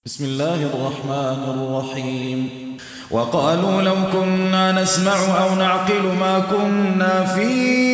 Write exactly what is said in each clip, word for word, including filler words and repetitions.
بسم الله الرحمن الرحيم وقالوا لو كنا نسمع أو نعقل ما كنا في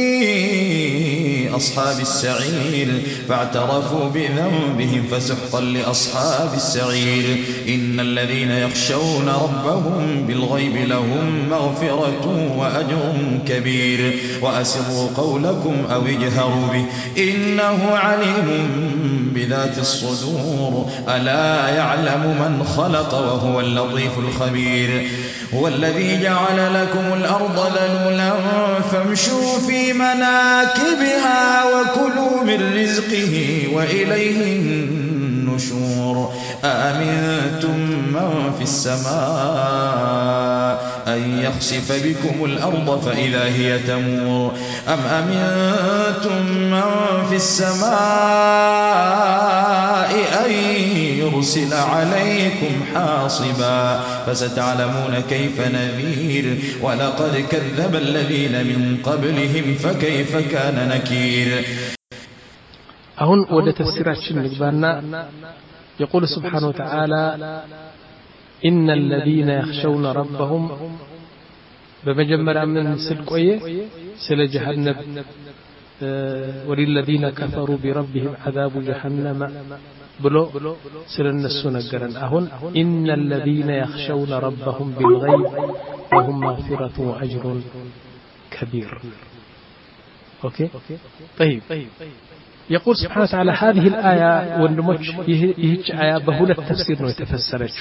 أصحاب السعير فاعترفوا بذنبهم فسحقا لأصحاب السعير إن الذين يخشون ربهم بالغيب لهم مغفرة وأجر كبير وأسروا قولكم أو اجهروا به إنه عليم بذات الصدور ألا يعلم من خلق وهو اللطيف الخبير هو الذي جعل لكم الأرض ذلولا فامشوا في مناكبها وكلوا من رزقه وإليه النشور أأمنتم من في السماء أن يخسف بكم الأرض فإذا هي تمور أم أمنتم من في السماء أن يرسل عليكم حاصبا فستعلمون كيف نذير ولقد كذب الذين من قبلهم فكيف كان نكير. أهون ودى تفسيرات نقبلنا يقول سبحانه وتعالى إن الذين يخشون ربهم بمجمر من سلقية سل جهنم وللذين كفروا بربهم عذاب جهنم بلو سل النسو نقرن أهون إن الذين يخشون ربهم بالغيب لهم مغفرة وأجر كبير. أوكي طيب يقول سبحانه وتعالى هذه الآية والنموش يهج آية بهولة تفسير ويتفسرت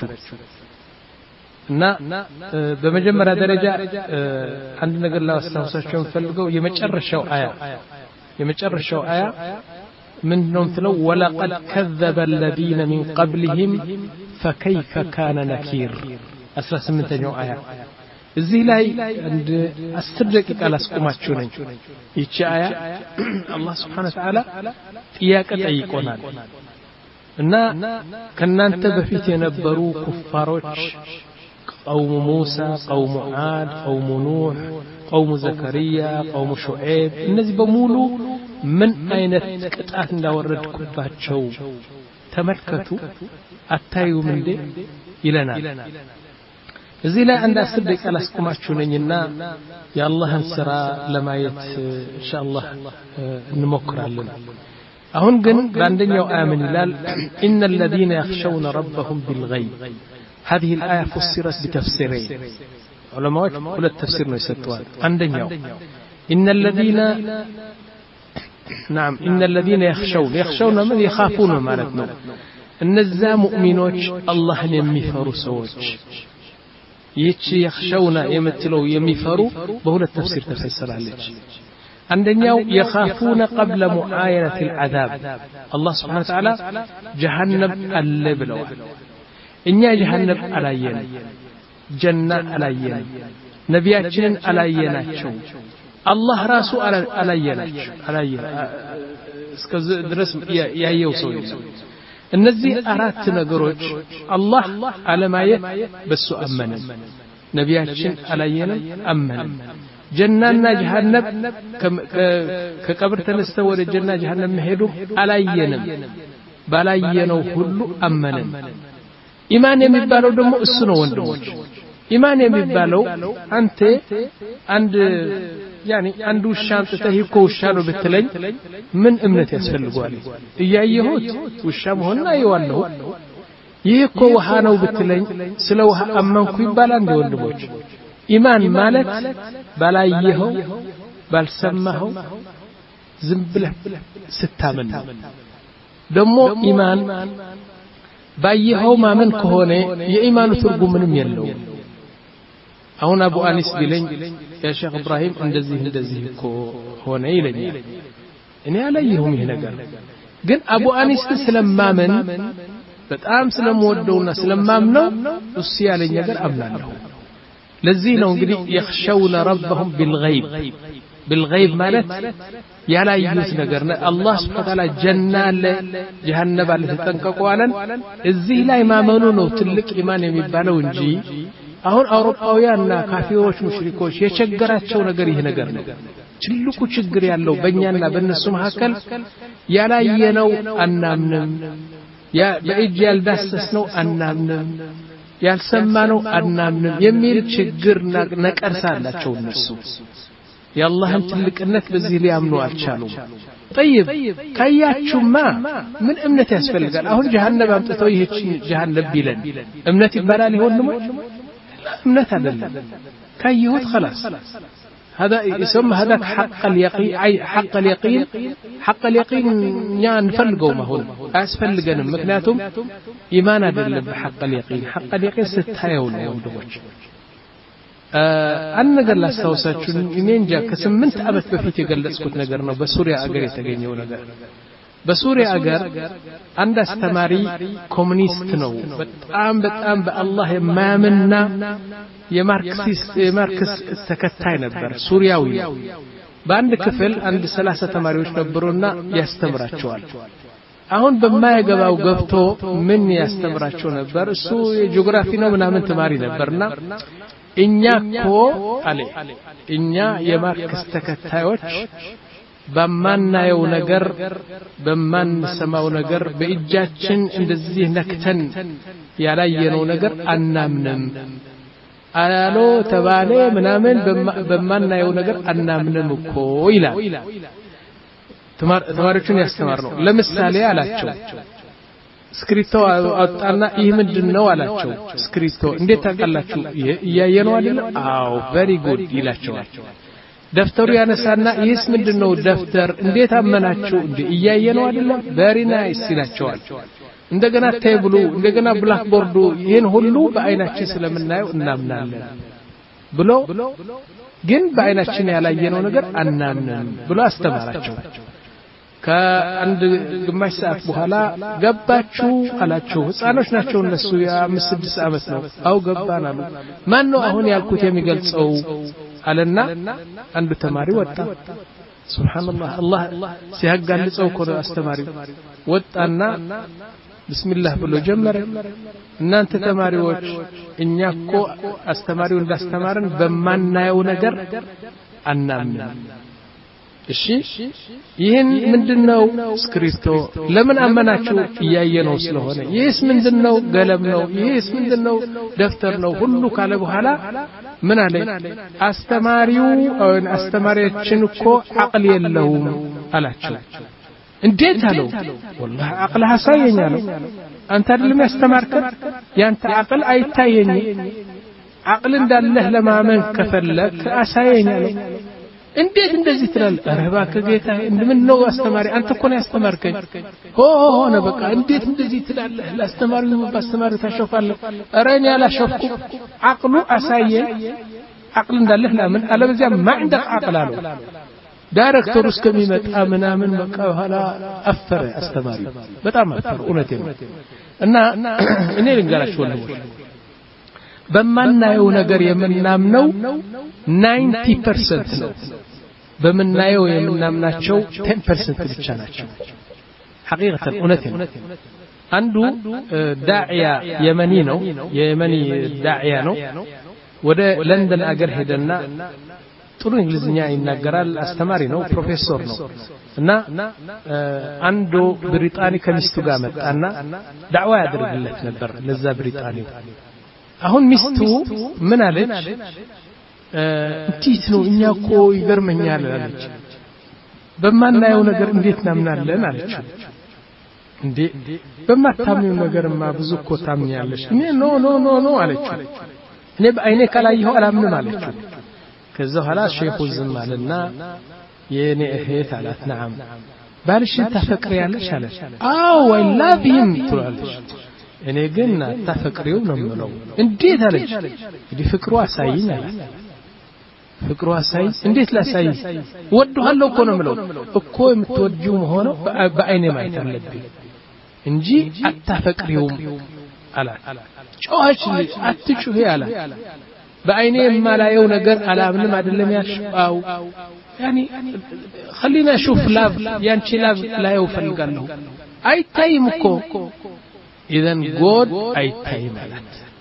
نا بمجمرة درجة عندنا قال الله استوصى فلقوا يمجرشوا آية يمجرشوا آية منهم تلو ولقد كذب الذين من قبلهم فكيف كان نكير أسرس من تنيو آية እዚህ ላይ አንድ አስር ደቂቃ ላስቆማችሁ ነኝ። ይቺ አያ አላህ Subhanahu Wa Ta'ala ጥያቄ ጠይቆናል እና ከናንተ በፊት የነበሩ ኩፋሮች ቀውሙ ሙሳ፣ ቀውሙ ዓድ፣ ቀውሙ ኑህ፣ ቀውሙ ዘከሪያ፣ ቀውሙ ሹዓይብ እነዚህ በሙሉ ምን አይነት ቅጣት እንዳወረድኩባቸው ተመልከቱ አታዩም እንዴ ይለናል። እዚህ ላይ አንድ አስር ደቂቃ ላስቆማችሁ ነኝና የአላህን ስራ ለማየት ኢንሻአላህ እንሞክራለን። አሁን ግን በአንደኛው አያ ምን ይላል? إن الذين يخشون ربهم بالغيب هذه الآية فسرت بتفسيرين علماء ሁለት ተፍሲር ነው የሰጡት። አንደኛው إن الذين نعم إن الذين يخشون يخشون من يخافون ማለት ነው እነዛ ሙእሚኖች አላህን የሚፈሩ ሰዎች ይህች يخشون የምትለው የሚፈሩ በሁለት ተፍሲር ተፈሰራለች። አንደኛው يخافون قبل معاينة العذاب الله سبحانه وتعالى جهنم አለ ብለዋል። እኛ جهنم አላየንም፣ ጀና አላየንም፣ ነቢያችንን አላየናቸው፣ አላህ ራሱ አላየናቸው አላየና እስከዚህ ድረስ ያየው ሰው የለም። እነዚህ አራት ነገሮች አላህ አለማየት በሱ አመነ፣ ነቢያችን አላየንም አመነ፣ ጀናና ጀሃነም ከቀብር ተነስተው ወደ ጀና ጀሃነም መሄዱ አላየንም፣ ባላየነው ሁሉ አመነን። ኢማን የሚባለው ደግሞ እሱ ነው ወንድሞች። ኢማን የሚባለው አንተ አንድ ያኒ አንዱ ሻም ተተሂኮ ውሻ ነው ብትለኝ ምን እምነት ያስፈልገዋል? እያየሁት ውሻ መሆንና አይዋለሁ። ይሄ እኮ ውሃ ነው ብትለኝ ስለ ውሃ አመንኩ ይባላል እንደ ወንድሞች። ኢማን ማለት ባላየኸው ባልሰማኸው ዝም ብለህ ስታመን ነው። ደግሞ ኢማን ባየኸው ማመን ከሆነ የኢማኑ ትርጉም ምንም የለውም። አሁን አቡ አኒስ ቢለኝ ያ ሼክ ኢብራሂም እንደዚህ እንደዚህ እኮ ሆነ ይለኛል። እኔ አላየሁም ይሄ ነገር፣ ግን አቡ አኒስ ስለማመን በጣም ስለምወደውና ስለማምነው እሱ ያለኝ ነገር አምናለሁ። ለዚህ ነው እንግዲህ يخشون ربهم بالغيب بالغيب ማለት ያላዩት ነገር ነው። አላህ Subhanahu Wa Ta'ala ጀና አለ ጀሃነም አለ ተጠንቀቁ አለን። እዚህ ላይ ማመኑ ነው ትልቅ ኢማን የሚባለው እንጂ አሁን አውሮፓውያንና ካፊሮች ሙሽሪኮች የቸገራቸው ነገር ይሄ ነገር ነው። ትልቁ ችግር ያለው በእኛና በእነሱ መካከል ያላየነው አናምንም፣ ያ በእጅ ያልዳሰስነው አናምንም ያልሰማነው አናምንም የሚል ችግር ነቀርሳ አላቸው እነሱ የአላህን ትልቅነት በዚህ ሊያምኑ አልቻሉም طيب ካያችሁማ ምን እምነት ያስፈልጋል አሁን ጀሃነም አምጥተው ይህች ጀሃነም ቢለን እምነት ይባላል ይሆን ነው እምነት አይደለም ካየሁት خلاص هذا يسمى هذا حق اليقين اي حق اليقين حق اليقين ኛ እንፈልገው ማሁን አስፈልገንም ምክንያቱም ኢማን አይደለም حق اليقين حق اليقين ስታየው ነው ወንድሞች አንድ ነገር ላስታውሳችሁ እኔ እንጃ ከስምንት ዓመት በፊት የገለጽኩት ነገር ነው በሱሪያ አገር የተገኘው ነገር በሱሪያ አገር አንድ አስተማሪ ኮሙኒስት ነው በጣም በጣም በአላህ የማያምንና የማርክሲስት የማርክስ ተከታይ ነበር ሱሪያዊ ነው በአንድ ክፍል አንድ ሰላሳ ተማሪዎች ነበሩና ያስተምራቸዋል አሁን በማይገባው ገብቶ ምን ያስተምራቸው ነበር እሱ የጂኦግራፊ ነው ምናምን ተማሪ ነበርና እኛ እኮ አለ እኛ የማርክስ ተከታዮች በማናየው ነገር በማንሰማው ነገር በእጃችን እንደዚህ ነክተን ያላየነው ነገር አናምንም አሎ ተባለ ምናምን በማናየው ነገር አናምንም እኮ ይላል ተማሪዎችን ያስተማር ነው ለምሳሌ አላቸው ስክሪፕቶ አጣና ይህ ምንድነው አላቸው ስክሪፕቶ እንዴት ታውቃላችሁ እያየነው አይደል አዎ very good ይላቸዋል ደፍተሩ ያነሳና ይህስ ምንድነው ደፍተር እንዴት አመናችሁ እንዴ እያየነው አይደል very nice ይላቸዋል እንደገና ቴብሉ እንደገና ብላክ ቦርዱ ይሄን ሁሉ በአይናችን ስለምናየው እናምናለን ብሎ ግን በአይናችን ያላየነው ነገር አናምንም ብሎ አስተማራቸው ከአንድ ግማሽ ሰዓት በኋላ ገባችሁ አላችሁ ህፃኖች ናቸው እነሱ የአምስት ስድስት ዓመት ነው አው ገባን አሉ ማን ነው አሁን ያልኩት የሚገልጸው አለና አንዱ ተማሪ ወጣ ሱብሃንአላህ አላህ ሲያጋልጸው ኮረ አስተማሪ ወጣና ቢስሚላህ ብሎ ጀመረ እናንተ ተማሪዎች እኛኮ አስተማሪው እንዳስተማረን በማናየው ነገር አናምንም እሺ ይሄን ምንድነው ስክሪፕቶ ለምን አመናችሁ እያየነው ስለሆነ ይሄስ ምንድነው ገለም ነው ይሄስ ምንድነው ደፍተር ነው ሁሉ ካለ በኋላ ምን አለ አስተማሪው አስተማሪያችን እኮ አቅል የለውም አላቸው እንዴት አለው والله አቅል ሐሳየኛል አንተ አይደለም ያስተማርከን ያንተ አቅል አይታየኝ አቅል እንዳለህ ለማመን ከፈለክ አሳየኛል እንዴት እንደዚህ ትላለህ አረባ ከጌታ እንደምን ነው አስተማሪ አንተ እኮ ነው ያስተማርከኝ ሆ ሆነ በቃ እንዴት እንደዚህ ትላለህ ለአስተማሪው ባስተማሪ ታሾፋለህ አረኛ ያላሾፍኩ አቅሉ አሳየኝ አቅል እንዳለህ ለምን አለበዚያ ማዕንደቅ አቅል አለው ዳይሬክተሩ እስከሚመጣ ምናምን በቃ ኋላ አፈረ አስተማሪ በጣም አፈረ እውነቴ ነው እና እኔ ልንገራችሁ ወንድሞች በማናየው ነገር የምናምነው ninety percent ነው በመናየው የምናምናቸው ten percent ብቻ ናቸው ሐቂቀተ እውነቴ ነው አንዱ ዳዒያ የመኒ ነው የየመኒ ዳዒያ ነው ወደ ለንደን አገር ሄደና ጥሩ እንግሊዝኛ ይናገራል አስተማሪ ነው ፕሮፌሰር ነው እና አንዱ ብሪጣኒ ከሚስቱ ጋር መጣና ዳዕዋ ያደርግለት ነበር ለዛ ብሪጣኒ አሁን ሚስቱ ምን አለች እንዴት ነው እኛ እኮ ይገርመኛል አለች በማናየው ነገር እንዴት ናምናለን አለች እንዴ በማታምነው ነገርማ ብዙ እኮ ታምኛለሽ እኔ ኖ ኖ ኖ ኖ አለች እኔ በአይኔ ካላየሁ አላምንም አለች ከዛ ኋላ ሼኹ ዝም አለና የኔ እህት አላት ነዓም ባልሽን ታፈቅሪያለሽ አለች አዎ አይ ላቭ ሂም ትላለች እኔ ግን ታፈቅሪው ነው የምለው እንዴት አለች እንዴ ፍቅሩ አሳይኝ አላት ፍቅሩ አሳይ እንዴት ላሳይ ወድሃለሁ እኮ ነው የምለው እኮ የምትወጂው ሆኖ በአይኔ ማየት አለብኝ እንጂ አታፈቅሪውም አላት ጮኸች አትጩሂ አላት በአይኔ የማላየው ነገር አላምንም አይደለም ያልሽው ያኒ خلينا اشوف ላብ ያንቺ ላብ ላየው ፈልጋለሁ አይታይም እኮ ኢዘን ጎድ አይታይም አላት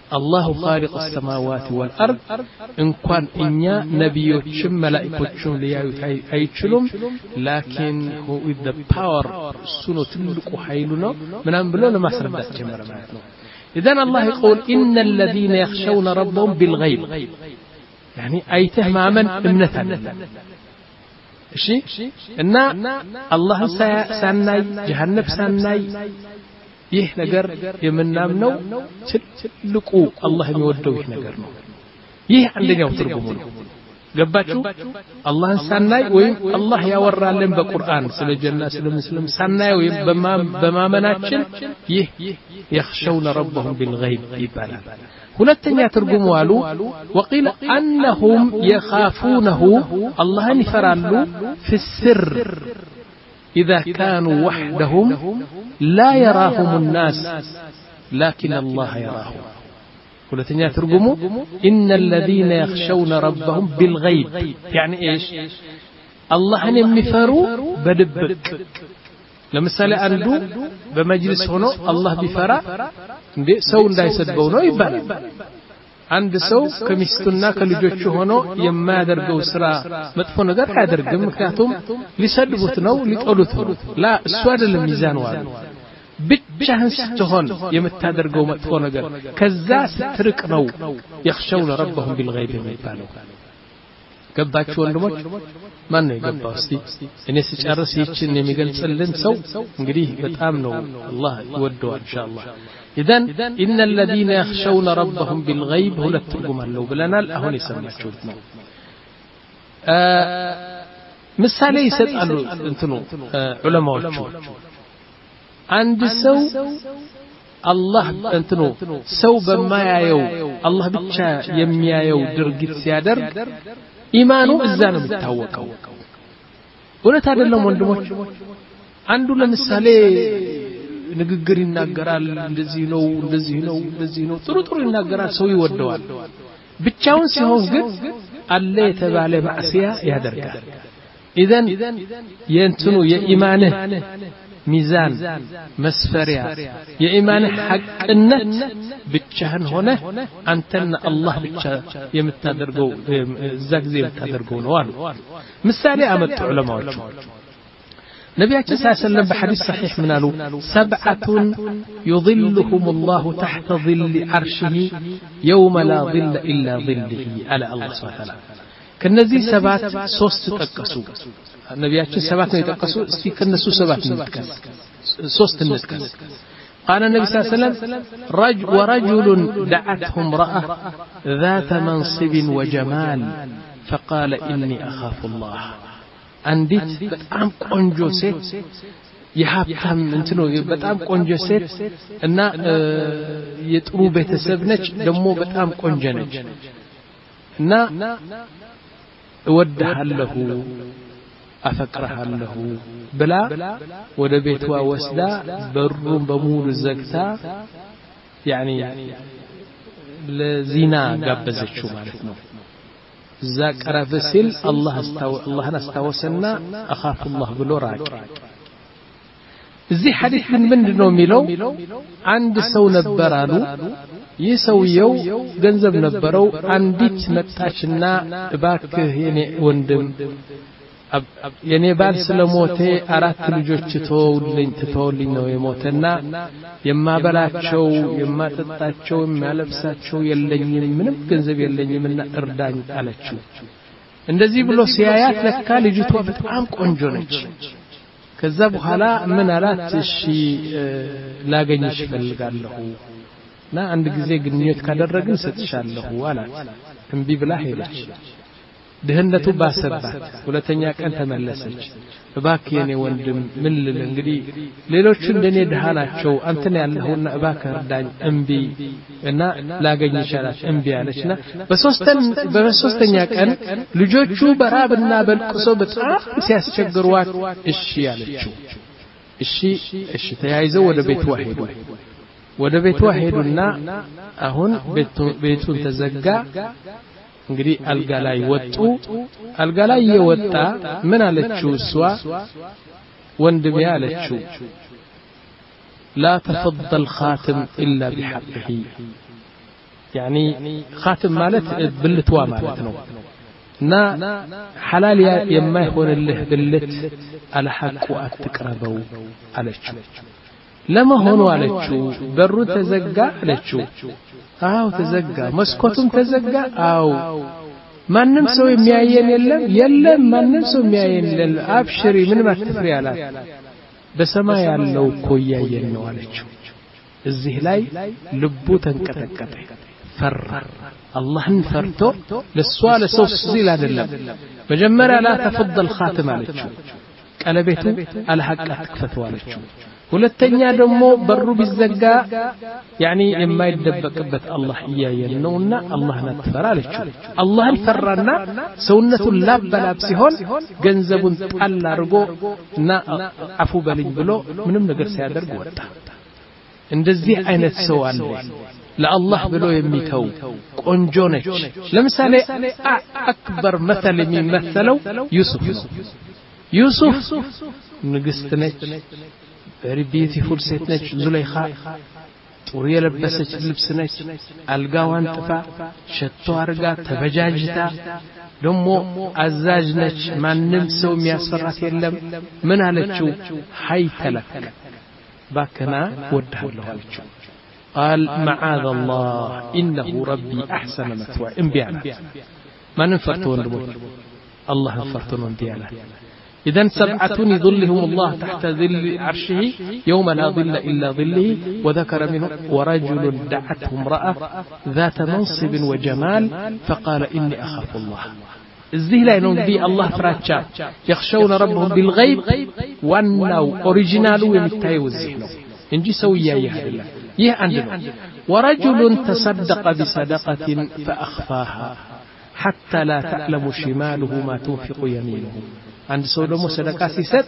الله خالق السماوات والأرض إن كان إنيا نبيوتشم ملائكوتشم ليايوت أيتشلم لكن هو with the power سنو تلقو حيلنا من أنبلون ما سردت جمرة معنا. إذن الله يقول إن الذين يخشون ربهم بالغيب يعني أيته ما من امنتنا شيء إن الله ساناي جهنم ساناي ይህ ነገር የምናምነው ትልቁ አላህ የሚወደው ይህ ነገር ነው። ይህ አንደኛው ትርጉሙ ነው። ገባችሁ? አላህን ሳናይ ወይም አላህ ያወራልን በቁርአን ስለ ጀና ስለ ሙስሊም ሳናይ ወይም በማመናችን ይህ يخشون ربهم بالغيب ይባላል። ሁለተኛ ትርጉሙ አሉ وقيل انهم يخافونه አላህን ይፈራሉ في السر إذا كانوا وحدهم لا يراهم الناس لكن الله يراهم. ولتنيا ترجموا إن الذين يخشون ربهم بالغيب يعني إيش الله يمفروا بدبك لما سأل أندو بمجلس هنا الله بفرا سون لا يسدبونه يبان عند سو كمستنا كلجوچ ሆኖ የማያደርገው ስራ መጥፎ ነገር አያደርግም ምክንያቱም ሊሰድቡት ነው ሊጠሉት ነው ላ እሱ አይደለም ሚዛን ዋሉ ብቻህን ስትሆን የምታደርገው መጥፎ ነገር ከዛ ስትርቅ ነው يخشون ربهم بالغيب የሚባለው። ገባችሁ ወንድሞች? ማን ነው የገባው? እስቲ እኔ ስጨርስ ይችን የሚገልጽልን ሰው እንግዲህ በጣም ነው አላህ ይወደዋል ኢንሻአላህ። إذن إن الذين يخشون ربهم بالغيب هو الترجمة لو بلنا الأهون يسمى مثالي يسألوا انتنو علماء الشور عند سو الله انتنو سو بما يايو الله بتشا يميايو درجت سيادر إيمانه الزانم التوكو ولا تعلم وندموش عنده لمثالي ንግግር ይናገራል እንደዚህ ነው እንደዚህ ነው እንደዚህ ነው ጥሩ ጥሩ ይናገራል ሰው ይወደዋል ብቻውን ሲሆን ግን አለ የተባለ ማዕሲያ ያደርጋል። إذن የእንትኑ የኢማንህ ሚዛን መስፈሪያ የኢማንህ ሐቅነት ብቻህን ሆነ አንተና አላህ ብቻ የምታደርገው እዛ ጊዜ የምታደርገው ነው አሉ። ምሳሌ አመጡ ዑለማዎች نبي صلى الله عليه وسلم بحديث صحيح من قالوا سبعة يظلهم الله تحت ظل عرشه يوم لا ظل إلا ظله على الله سبحانه وتعالى. كنزي سبات صوست تقصوا النبي صلى الله عليه وسلم يتقصوا في كنسو سبات نتكس صوست نتكس. قال النبي صلى الله عليه وسلم رج ورجل دعته امرأة ذات منصب وجمال فقال إني أخاف الله. አንዲት በጣም ቆንጆ ሴት የሀብታም እንትኑ በጣም ቆንጆ ሴት እና የጥሩ ቤተሰብ ነች ደግሞ በጣም ቆንጆ ነች እና እወድሃለሁ አፈቅርሃለሁ ብላ ወደ ቤቷ ወስዳ በሩን በሙሉ ዘግታ ያኒ ለዚና ጋበዘችው ማለት ነው። እዛ ቀረበ ሲል አላህ አስተው አላህን አስተዋሰና አኻፉላህ ብሎ ራቅ። እዚህ ሐዲስ ግን ምንድነው የሚለው አንድ ሰው ነበር አሉ። ይህ ሰውየው ገንዘብ ነበረው። አንዲት መጣችና እባክህ የኔ ወንድም የኔ ባል ስለሞተ አራት ልጆች ተወውልኝ ተተወልኝ ነው የሞተና የማበላቸው የማጠጣቸው የሚያለብሳቸው የለኝም ምንም ገንዘብ የለኝምና እርዳኝ አለችው። እንደዚህ ብሎ ሲያያት ለካ ልጅቷ በጣም ቆንጆ ነች። ከዛ በኋላ ምን አላት? እሺ ላገኝሽ ፈልጋለሁ እና አንድ ጊዜ ግንኙነት ካደረግን ሰጥሻለሁ አላት። እምቢ ብላ ሄደች። ድህነቱ ባሰባት። ሁለተኛ ቀን ተመለሰች። እባክህ የኔ ወንድም ምን ልል እንግዲህ ሌሎቹ እንደኔ ድሃ ናቸው አንተን ያለውና እባክህ እርዳኝ እምቢ እና ላገኝ ይችላል እምቢ አለችና በሶስተኛ በሶስተኛ ቀን ልጆቹ በራብና በልቅሶ በጣም ሲያስቸግሯት እሺ ያለችው። እሺ እሺ ተያይዘው ወደ ቤቷ ሄዱ። ወደ ቤቷ ሄዱና አሁን ቤቱን ተዘጋ። እንግዲህ አልጋ ላይ ወጡ። አልጋ ላይ የወጣ ምን አለችው እሷ? ወንድሜ አለችው لا تفض الخاتم إلا بحقه يعني خاتم مالت بلتوا مالت ነው እና حلال የማይሆንልህ ብልት አለሐቁ አትቅረበው አለችው ለማ ሆኖ አለችው በሩ ተዘጋ አለችው አው ተዘጋ መስኮቱም ተዘጋ አው ማንንም ሰው የሚያየን የለም የለም ማንንም ሰው የሚያየን የለም አብሽሪ ምን ማትፍሪ አላት በሰማይ ያለው እኮ ያየን ነው አለችው እዚህ ላይ ልቡ ተንቀጠቀጠ ፈራ አላህን ፈርቶ ለሷ ለሰው ሲል አይደለም መጀመሪያ ላ ተፈضل خاتم አለችው ቀለቤቱ አልሐቅ አትክፈተው አለችው ሁለተኛ ደግሞ በሩ ቢዘጋ يعني የማይደበቅበት አላህ ያየን ነውና አላህን አትፈራ አለችው አላህን ፈራና ሰውነቱን ላበላብ ሲሆን ገንዘቡን ጣል አድርጎ እና አፉ በልኝ ብሎ ምንም ነገር ሲያደርግ ወጣ እንደዚህ አይነት ሰው አለ ለአላህ ብሎ የሚተው ቆንጆ ነች ለምሳሌ አክበር مثل የሚመሰለው ዩሱፍ ነው ዩሱፍ ንግስት ነች very beautiful ሴት ነች ዙለይኻ ጥሩ የለበሰች ልብስ ነች አልጋዋን ጥፋ ሸቶ አርጋ ተበጃጅታ ደሞ አዛዥ ነች ማንንም ሰው የሚያስፈራት የለም ምን አለችው ሃይተለክ ባከና ወድሃለሁ አለችው قال معاذ الله إنه ربي أحسن مثواي انبيانا ما ننفرتوا وندموت الله انفرتوا ونديانا إذن سبعة يظلهم الله تحت ظل عرشه يوم لا ظل إلا ظله وذكر منه ورجل دعته امرأة ذات منصب وجمال فقال إني أخاف الله الزه لا ينبي الله فراتشا يخشون ربهم بالغيب وأنه أوريجينال ومتايو الزهنو انجي سويا يهدلا يه عندنا ورجل تصدق بصدقة فأخفاها حتى لا تعلم شماله ما تنفق يمينه عند سو دمو صدقه ሲሰጥ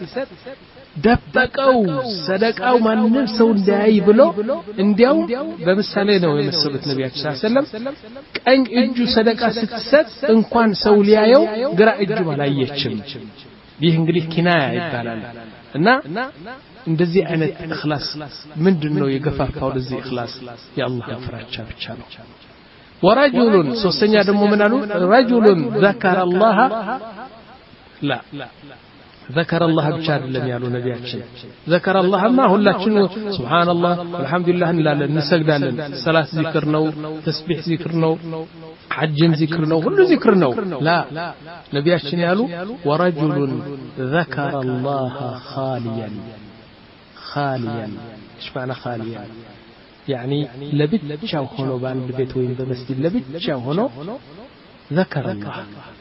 ደበቀው صدقاው ማንንም ሰው እንዳያይ ብሎ እንዲያው በምሳሌ ነው የመሰሉት ነብያችን ሰለላሁ ዐለይሂ ወሰለም ቀኝ እጁ صدقه ስትሰጥ እንኳን ሰው ሊያየው ግራ እጁ አላየችም ይህ እንግዲህ ኪናያ ይባላል እና እንደዚህ አይነት ኢኽላስ ምንድነው የገፋፋው ለዚህ ኢኽላስ የአላህ ፍራቻ ብቻ ነው ورجل ሶስተኛ ደግሞ ምን አሉ رجل ذكر الله لا ذكر الله بشار لم يالو نبياتنا ذكر الله ما هلاችን سبحان الله الحمد لله እንላለን እንሰግዳለን ሰላት ዚክር ነው ተስቢህ ዚክር ነው ሐጅም ዚክር ነው ሁሉ ዚክር ነው لا ነብያችን ያሉ ورجل ذكر الله خاليا خاليا ايش معنى خاليا يعني لبتشاو ሆኖ በአንድ ቤት ወይም በመስጊድ ለብቻው ሆኖ ذكر الله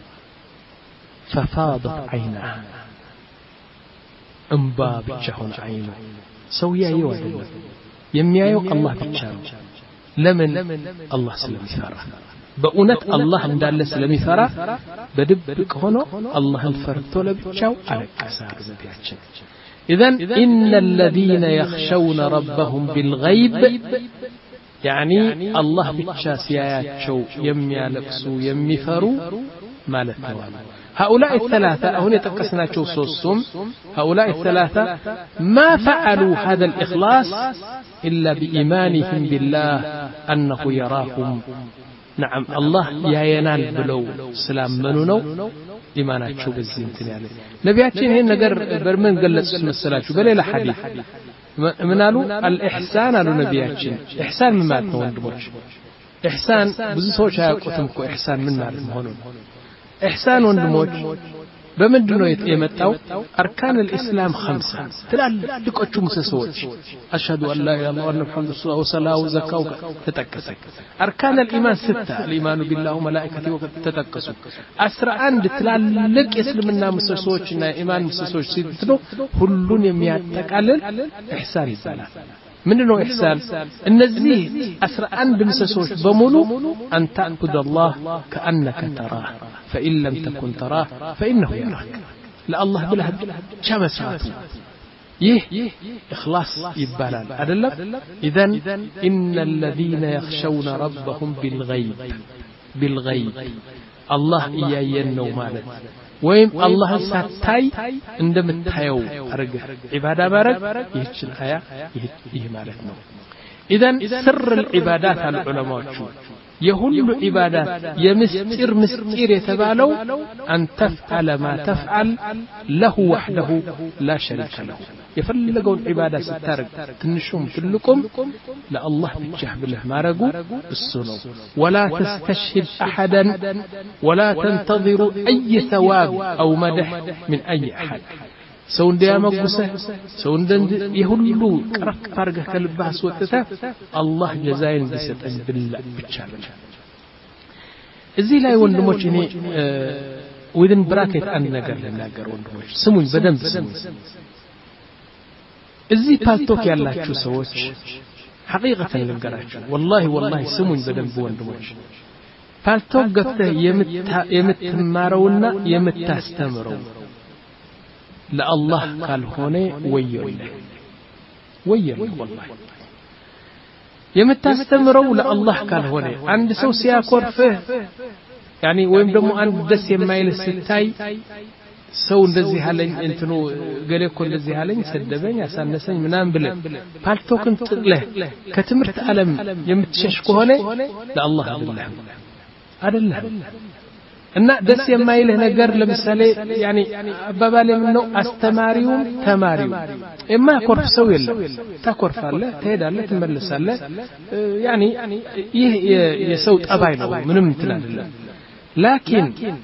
ففاضت عينه انبا بتشهون عينه سويا يودل የሚያየው አላህ ብቻ ነው ለምን አላህ ስለሚፈራ በእውነት አላህ እንዳለ ስለሚፈራ በድብቅ ሆኖ አላህን ፈርቶ ለብቻው አለቀሰ ዘቢያችን اذا ان الذين يخشون ربهم بالغيب يعني الله ብቻ ሲያያቸው የሚያለቅሱ የሚፈሩ ማለት ነው هؤلاء الثلاثة هنا يتقسناቸው ሶስቱም هؤلاء الثلاثة ما فعلوا هذا الإخلاص إلا بإيمانهم بالله أنه يراهم نعم الله يا ينال بلو سلام منو إيماناتشو بزي انتن يعني نبياتين هين نقر برمن قلت مسلاچو بليل حديث منالو الإحسان على نبياتين إحسان من مات نوندموش إحسان بزي سوچ هايقوتمكو إحسان من مات مهونون إحسان وندموج بمدنو يتمتاو أركان الإسلام خمسة تلال لكوتشو مسسوج أشهد أن لا إله إلا الله وأن محمد رسول الله وصلاة وزكاة تتكسك أركان الإيمان ستة الإيمان بالله وملائكته تتكسك أسرع عند تلال لك يسلمنا مسسوج إن إيمان مسسوج سيدتنو كلون يميات تكالل إحسان الزلال منو إحسان النزيه أسرع عند مسسوج بمولو أن تعبد الله كأنك تراه فإن لم تكن تراه فإنه يراك لا الله بلهد شمساته يه إخلاص يبالان أدلك إذن إن الذين يخشون ربهم بالغيب بالغيب الله إياينو مالت وين الله ساتاي عندما تايو أرجع عبادة بارك يهتش الآية يه مالتنا إذن سر العبادات على العلماء شو የሁሉ ዒባዳት የምስጢር ምስጢር የተባለው أن تفعل ما تفعل له وحده لا شريك له የፈለገውን ዒባዳ ስታረግ ትንሹም ትልቁም ለአላህ ብቻ ብለህ ማረጉ እሱ ነው ولا تستشهد احدا ولا تنتظر اي ثواب او مدح من اي احد ሰው እንዲያመጉሰህ ሰው እንደ ይሁሉ ቀረፍ አርገህ ከልብህ አስወጥተህ አላህ ጀዛይን ቢሰጠኝ ብላ ብቻ ብቻ እዚህ ላይ ወንድሞች እኔ within bracket አንድ ነገር ልናገር ወንድሞች ስሙኝ በደንብ ስሙኝ እዚህ ፓልቶክ ያላችሁ ሰዎች ሐቂቀተን ልንገራችሁ والله والله ስሙኝ በደንብ ወንድሞች ፓልቶክ ገብተህ የምትማረውና የምታስተምረው ለአላህ ካልሆነ ወየውልህ ወየውልህ والله የምታስተምረው ለአላህ ካልሆነ አንድ ሰው ሲያኮርፍህ يعني ወይም ደግሞ አንድ ደስ የማይልህ ስታይ ሰው እንደዚህ አለኝ እንትኑ ገለኮ እንደዚህ አለኝ ሰደበኝ አሳነሰኝ ምናምን ብለህ ፓልቶክን ጥለህ ከትምህርት ዓለም የምትሸሽ ከሆነ ለአላህ አይደለም አይደለም እና ደስ የማይልህ ነገር ለምሳሌ يعني አባባል የምነው አስተማሪው ተማሪው የማያኮርፍ ሰው የለም ታኮርፋለህ ትሄዳለህ ትመለሳለህ يعني ይህ የሰው ጠባይ ነው ምንም እንትን አይደለም لكن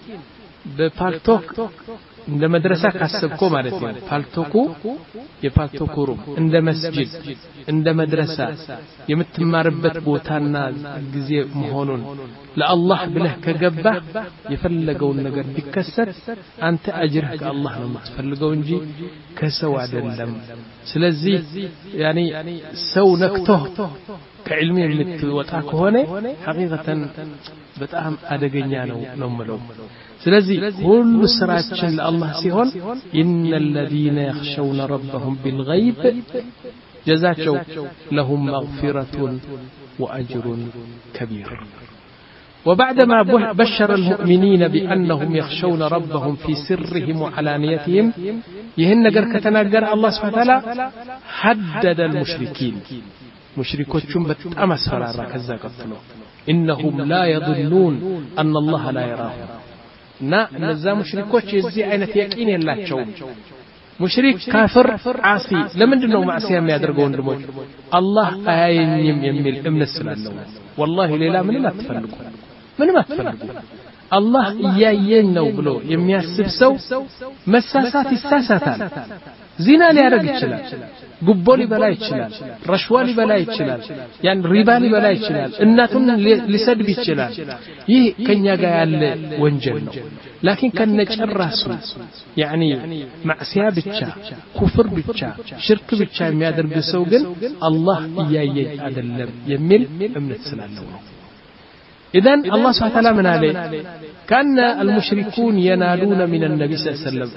በፓልቶክ እንደ መድረሳ ካሰብኮ ማለት ነው ፓልቶኩ የፓልቶኩ ሩም እንደ መስጂድ እንደ መድረሳ የምትማርበት ቦታና ጊዜ መሆኑን ለአላህ ብለህ ከገባ የፈለገውን ነገር ቢከሰት አንተ አጅርህ ከአላህ ነው የምትፈልገው እንጂ ከሰው አይደለም ስለዚህ يعني ሰው ነክቶ ከዕልም የምትወጣ ከሆነ ሐቂቀተን በጣም አደገኛ ነው ነው ማለት ስለዚህ ሁሉ ስራችን ለአላህ ሲሆን ان الذين يخشون ربهم بالغيب جزاቸው لهم مغفرة واجر كبير وبعدما بشر المؤمنين بانهم يخشون ربهم في سرهم وعلانيتهم ይህን ነገር ከተናገረ አላህ Subhanahu Wa Ta'ala حدد المشركين مشركوچም በጣም አስፈራራ ከዛ ቀጥሎ انهم لا يظنون ان الله لا يراهم እና እነዛ ሙሽሪኮች የዚህ አይነት ያቂን የላቸውም ሙሽሪክ ካፍር ዓሲ ለምንድነው ማዕሲያ የሚያደርገው ወንድሞች አላህ አያየኝም የሚል እምነት ስላለው والله ሌላ ምንም አትፈልጉ ምንም አትፈልጉ አላህ ያየኝ ነው ብሎ የሚያስብ ሰው መሳሳት ይሳሳታል ዚና ሊያደርግ ይችላል ጉቦ ሊበላ ይችላል ረሽዋ ሊበላ ይችላል ያን ሪባ ሊበላ ይችላል እናቱን ሊሰድብ ይችላል ይህ ከኛ ጋር ያለ ወንጀል ነው لكن ከነጨራሱ يعني ማዕሲያ ብቻ ኩፍር ብቻ ሽርክ ብቻ የሚያደርግ ሰው ግን አላህ ያየኝ አይደለም የሚል እምነት ስላለው ነው إذن الله سبحانه وتعالى من عليه كان المشركون ينالون من النبي صلى الله عليه وسلم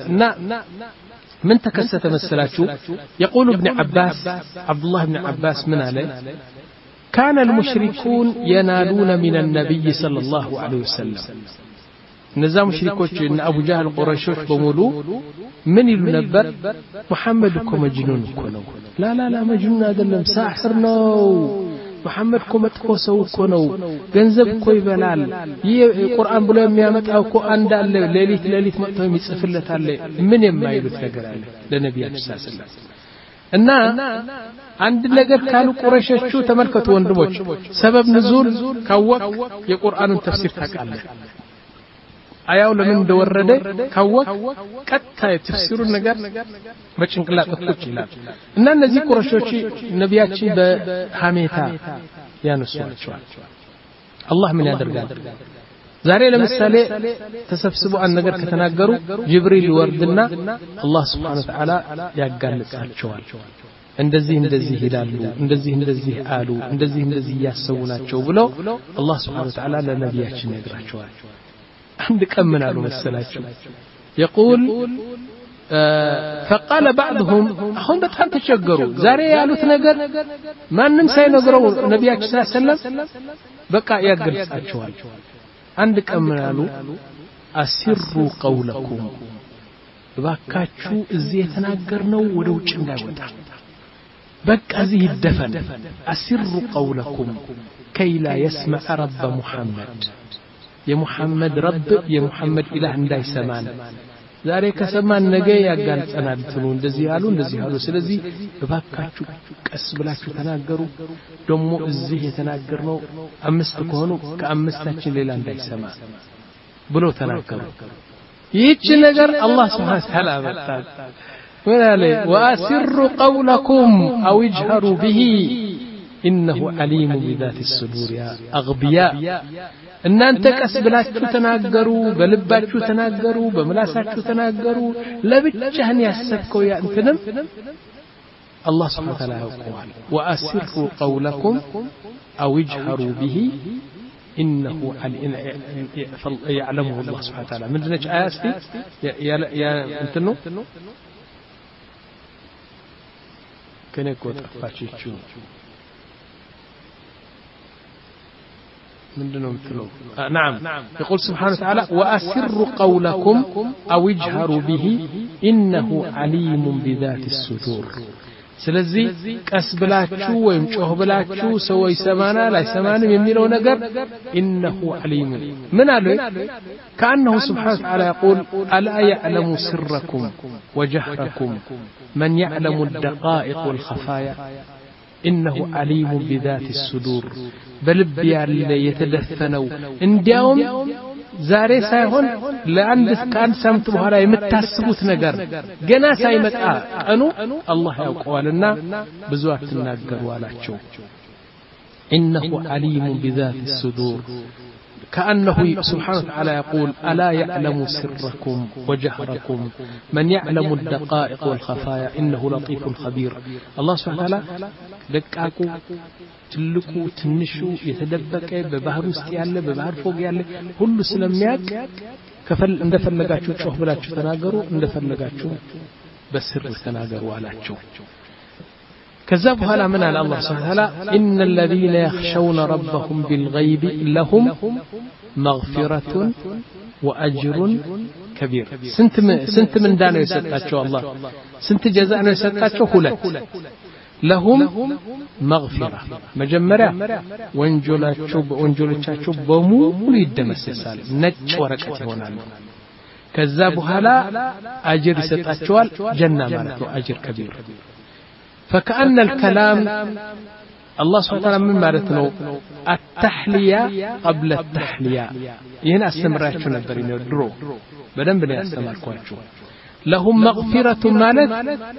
من تكسة مسلاته يقول ابن عباس عبد الله بن عباس من عليه كان المشركون ينالون من النبي صلى الله عليه وسلم نزام مشركوش إن أبو جهل قريشوش بمولو من ينبر محمد كو مجنون كونو لا لا لا مجنون هذا لم ساحر نو محمد كو متكو سو كونو ገንዘብ እኮ ይበላል ይሄ ቁርአን ብሎ የሚያመጣው እኮ አንድ አለ ሌሊት ሌሊት መጥቶ የሚጽፍለታል ምን የማይሉት ነገር አለ ለነብያችን ሰለላሁ ዐለይሂ ወሰለም እና አንድ ነገር ካሉ ቁረይሾቹ ተመልከቱ ወንድሞች ሰበብ ንዙል ካወቅ የቁርአኑን ተፍሲር ታውቃለህ አያው ለምን እንደወረደ ካወቅ ቀጥታ የተፍሲሩን ነገር በጭንቅላት ቁጭ ይላል እና እነዚህ ቁረይሾች ነብያችን በሐሜታ ያነሷቸዋል አላህ ምን ያደርጋል ዛሬ ለምሳሌ ተሰብስቦ አንድ ነገር ከተናገሩ ጅብሪል ይወርድና አላህ Subhanahu Wa Ta'ala ያጋልጣቸዋል እንደዚህ እንደዚህ ይላሉ እንደዚህ እንደዚህ አሉ እንደዚህ እንደዚህ ያሰቡ ናቸው ብሎ አላህ Subhanahu Wa Ta'ala ለነብያችን ይነግራቸዋል عند كم من قالوا مسلاችሁ يقول فقال بعضهم አሁን በጣም ተቸገሩ ዛሬ ያሉት ነገር ማንንም ሳይነግረው ነብያችን ሰለላሁ ዐለይሂ ወሰለም በቃ ያገልጻቸዋል አንድ ቀን ምን አሉ አሲሩ ቀውለኩም ባካችሁ እዚህ የተናገርነው ወደ ውጭ እንዳይወጣ بك أزيه الدفن أسر قولكم كي لا يسمع رب محمد يا محمد رب يا محمد إله እንዳይ ሰማን ዛሬ ከሰማን ነገ ያጋልጸናል ትሉ እንደዚህ ያሉ እንደዚህ ያሉ ስለዚህ እባካችሁ ቀስ ብላችሁ ተናገሩ ደሞ እዚህ የተናገርነው አምስት ከሆኑ ከአምስታችን ሌላ እንዳይሰማ ብሎ ተናገሩ ይህች ነገር አላህ Subhanahu Wa Ta'ala አመጣት ወላለ واسروا قولكم او اجهروا به انه عليم بذات الصدور يا اغبياء እናንተ ቀስ ብላችሁ ተናገሩ በልባችሁ ተናገሩ በመላሳችሁ ተናገሩ ለብቻህን ያሰብከው ያ እንትንም الله سبحانه وتعالى يقول واسروا قولكم او اجهروا به انه يعلمه الله سبحانه وتعالى من ذلك آياتي يا يا انتنو كان يقول فاشيتشو من دونه مثله آه نعم يقول سبحانه وتعالى وأسروا قولكم أو اجهروا به إنه عليم بذات الصدور ስለዚህ ቀስ ብላችሁ ወይም ጮህ ብላችሁ ሰው ይሰማና ላይሰማንም የሚለው ነገር انه عليم ምን አለ كانه سبحانه وتعالى يقول الا يعلم سركم وجهركم من يعلم الدقائق والخفايا انه عليم بذات الصدور بلب ያለ የተደፈነው እንዲያውም ዛሬ ሳይሆን ለአንድ ቀን ሰምት በኋላ የምታስቡት ነገር ገና ሳይመጣ ቀኑ አላህ ያውቀዋልና ብዙ አትናገሩ አላቸው انه عليم بذات الصدور كأنه سبحانه وتعالى يقول ألا يعلم سركم وجهركم من يعلم الدقائق والخفايا إنه لطيف خبير الله سبحانه وتعالى دقاقو تلقو تنشو يتدبك ببحر استيال ببحر فوق يال كل سلمياك كفل اندفلقاتشو تشوح بلاتشو تناقروا اندفلقاتشو بسر تناقروا علاتشو كذب هلا من على الله سبحانه وتعالى إن الذين يخشون ربهم بالغيب لهم مغفرة وأجر كبير سنت من سنت من دانو يسطاچو الله سنت جزاء نو يسطاچو ሁለት لهم مغفرة مجمرة ወንጀላቸው ወንጀሎቻቸው በሙሉ ይደመሰሳል ነጭ ወረቀት ይሆናል ከዛ በኋላ አጅር ይሰጣቸዋል ጀና ማለት ነው አጅር كبير فكأن الكلام الله سبحانه وتعالى من معناته التحلية قبل التحلية هنا استمراراتنا نبرين درو بدن بني استمراركواچو لهم مغفرة مالت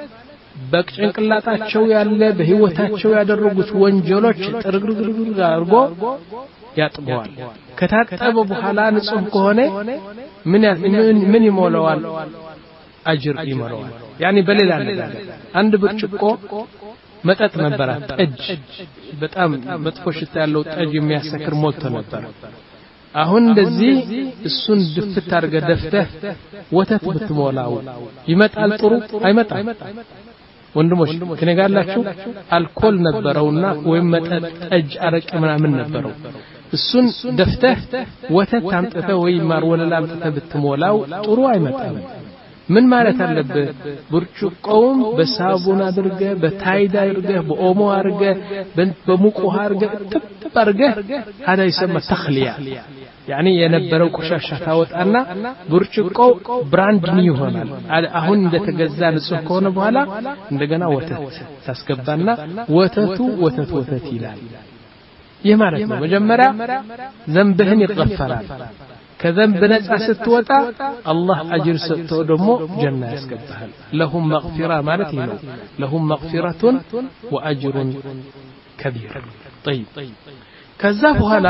በጭንቅላታቸው ያለ በህይወታቸው ያደረጉት ወንጀሎች ጥርግርግርግር አርጎ ያጥበዋል ከታጠበ በኋላ ንጹህ ከሆነ ምን ምን ይሞላዋል አጅር ይሞላዋል ያኒ በሌላ ነገር አንድ ብርጭቆ መጠጥ ነበር ጠጅ በጣም መጥፎ ሽታ ያለው ጠጅ የሚያሰክር ሞልቶ ነበር አሁን እንደዚህ እሱን ድፍት አርገ ደፍተህ ወተት ብትሞላው ይመጣል ጥሩ አይመጣም ወንድሞች ከነጋላችሁ አልኮል ነበረውና ወይ መጠጥ ጠጅ አረቅ ምናምን ነበረው እሱን ደፍተህ ወተት አምጥተህ ወይ ማር ወለላ አምጥተህ ብትሞላው ጥሩ አይመጣም ምን ማለት አለበት ብርጭቆውን በሳቡን አድርገ በታይዳ አድርገ በኦሞ አድርገ በሙቅ ውሃ አድርገ ጥብ አድርገ هذا يسمى تخليه يعني የነበረው ቆሻሻ ታወጣና ብርጭቆው ብራንድ ኒው ይሆናል አሁን እንደተገዛ ንጹህ ከሆነ በኋላ እንደገና ወተት ታስገባና ወተቱ ወተት ወተት ይላል ይህ ማለት ነው መጀመሪያ ዘንብህን ይغفራል ከዘንብ ነጻ ስትወጣ አላህ አጅር ሰጥቶ ደግሞ ጀና ያስገባሃል لهم مغفرة ማለት ነው لهم مغفرة وأجر كبير طيب ከዛ በኋላ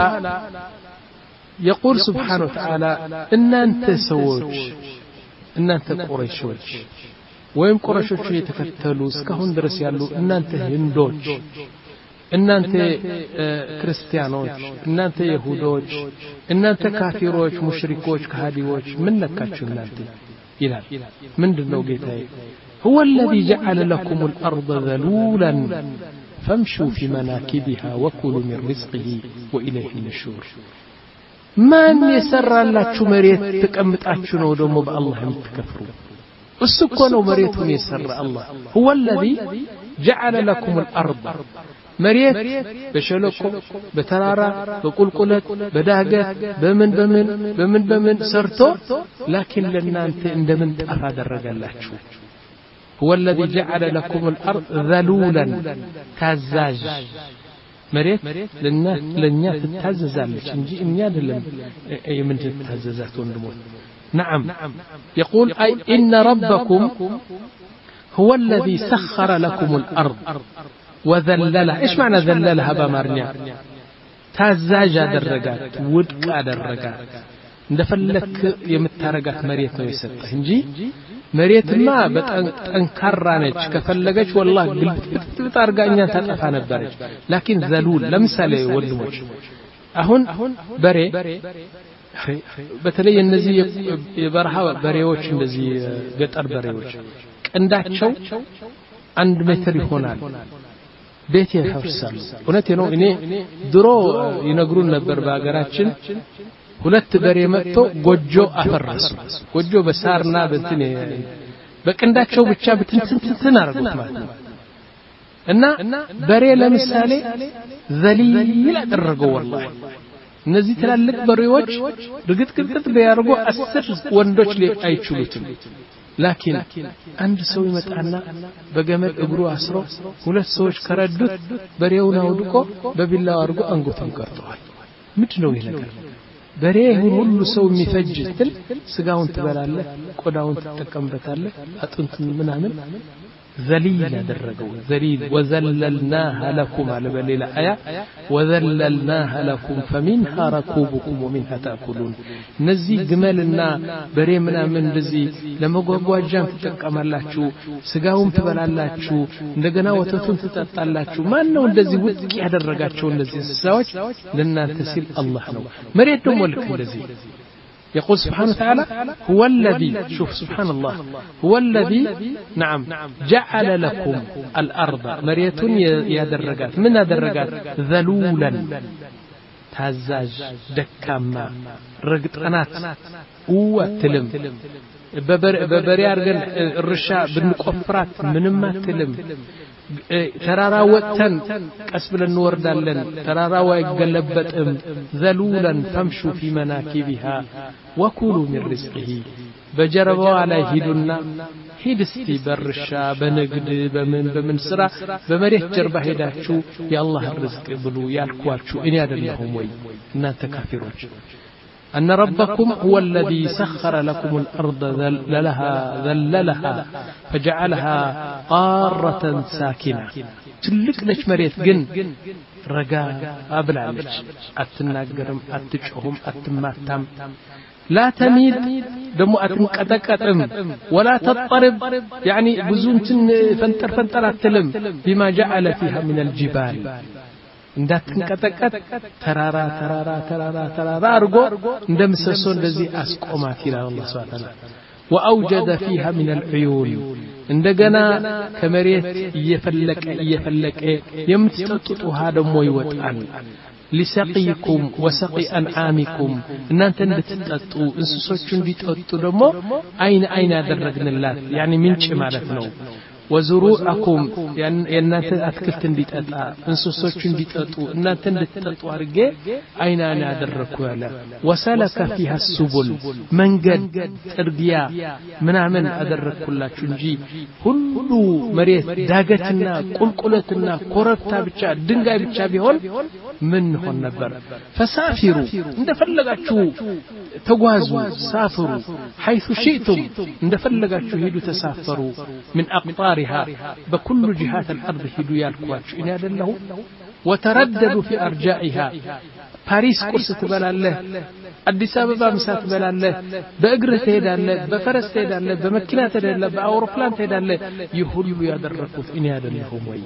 يقول سبحانه وتعالى إن أنت سووش إن أنت قريشوش ويم قريشوش يتكتلوا اسكهون درس يالو إن أنت هندوش إن أنت كريستيانوش إن أنت يهودوش إن أنت كافروش مشركوش كهاديوش من نكاتشو إن أنت إلى من دنو قيتاي هو الذي جعل لكم الأرض ذلولا فامشوا في مناكبها وكلوا من رزقه وإليه النشور ማን የሰራላችሁ መሬት ተቀምጣችሁ ነው ደግሞ በአላህ የምትከፍሩ السكون مريتون يسر الله هو الذي جعل لكم الأرض مريت بشلكم بترارة بقلقلت بداقة بمن بمن بمن بمن سرتو لكن لنا أنت اندمن أفاد الرجال هو الذي جعل لكم الأرض ذلولا تزاج مريت لنا لنا تتززال شنجي إمياد لم يمن تتززات ونمون نعم يقول أي إن ربكم هو الذي سخر لكم الأرض وذللها إيش معنى ذللها بمارنيا تزاج درجات ودق درجات እንደፈለክ የምታረጋት መሬት ነው የሰጠህ እንጂ መሬትማ በጠንካራ ነች ከፈለገች والله ግልብጥ አርጋኛ ታጠፋ ነበረች لكن ذلول ለምሳሌ ወንድሞች አሁን በሬ በተለይ እነዚህ የበረሃ በሬዎች እንደዚህ ገጠር በሬዎች ቀንዳቸው አንድ ሜትር ይሆናል ቤት ያፈርሳሉ እውነቴ ነው እኔ ድሮ ይነግሩን ነበር በአገራችን ሁለት በሬ መጥቶ ጎጆ አፈረሱ ጎጆ በሳርና በእንትን በቀንዳቸው ብቻ በትንትን አረጉት ማለት ነው እና በሬ ለምሳሌ ዘሊል አደረገው والله እነዚህ ትላልቅ በሬዎች ርግጥግጥ ቢያርጉ አስር ወንዶች አይችሉትም لكن አንድ ሰው ይመጣና በገመድ እግሩ አስሮ ሁለት ሰዎች ከረዱት በሬውን አውድቆ በቢላው አርጎ አንጎቱን ቀርጠዋል ምንድነው ይሄ ነገር በሬ ሁሉ ሰው የሚፈጅትል ስጋውን ትበላለህ ቆዳውን ትጠቀምበታለህ አጥንቱን ምናምን ذليل ያደረገው ذليل وذللناها لكم على بليل آية وذللناها لكم فمنها ركوبكم ومنها تأكلون نزي جمالنا بري ምናምን እንደዚህ ለመጓጓዣም ተጠቀማላችሁ ስጋውን ትበላላችሁ እንደገና ወተቱን ትጠጣላችሁ ማን ነው እንደዚህ ውጥቅ ያደረጋቸው እነዚህ እንስሳዎች ለእናንተ ሲል አላህ ነው መሬት ደግሞ ልክ እንደዚህ يقول سبحانه وتعالى هو الذي شوف سبحان الله هو الذي نعم جعل لكم الأرض مريت يا درجات من درجات ذلولا تهزاج دكاما رقطنات وتلم ببري أرجل الرشا بنقفرات من ما تلم ተራራ ወጥተን ቀስ ብለን እንወርዳለን ተራራው አይገለበጥም ذلولا فامشوا في مناكبها وكلوا من رزقه በጀርባዋ ላይ ሂዱና ሂድ እስቲ በርሻ በንግድ በምን በምን ስራ በመሬት ጀርባ ሄዳችሁ የአላህ ርዝቅ ብሉ ያልኳችሁ እኔ አይደለሁም ወይ እናንተ ካፊሮች أن ربكم هو الذي سخر لكم الأرض ذللها ذللها فجعلها قارة ساكنة تلك لش مريت جن رجاء أبلعلش أتناجرم أتشهم أتماتم لا تميل دم أتنكتكتم ولا تضطرب يعني بزونتن فنتر فنتر أتلم بما جعل فيها من الجبال እንዳትንቀጠቀጥ ተራራ ተራራ ተራራ ተራራ አርጎ እንደምሰሶ እንደዚህ አስቆማት ይላል አላህ Subhanahu Wa Ta'ala واوجد فيها من العيون እንደገና ከመሬት እየፈለቀ እየፈለቀ የምትጠጡት ውሃ ደግሞ ይወጣል لسقيكم وسقي أنعامكم እናንተ እንድትጠጡ እንስሶቹ እንዲጠጡ ደግሞ አይን አይን ያደረግንላት يعني ምንጭ ማለት ነው وزروعكم የእናንተ አትክልት እንዲጠጣ እንስሶች እንዲጠጡ እናንተ እንድትጠጡ አርጌ አይናና ያደረኩ ያለ وسلك فيها السبل መንገድ ጥርጊያ ምናምን አደረኩላችሁ እንጂ ሁሉ መሬት ዳገትና ቁልቁለትና ኮረብታ ብቻ ድንጋይ ብቻ ቢሆን ምን ሆነ ነበር فسافروا እንደፈለጋችሁ ተጓዙ ሳፍሩ حيث شئتم እንደፈለጋችሁ ሄዱ ተሳፈሩ من أقطار بكل جهات الأرض هدو يالكواتش إن هذا له وترددوا في أرجائها باريس قرص تبلا الله أديس أبابا مسات تبلا الله بأقر تهدى الله بفرس تهدى الله بمكينة تهدى الله بأوروبلان تهدى الله يهلوا يدركوا إن هذا له وي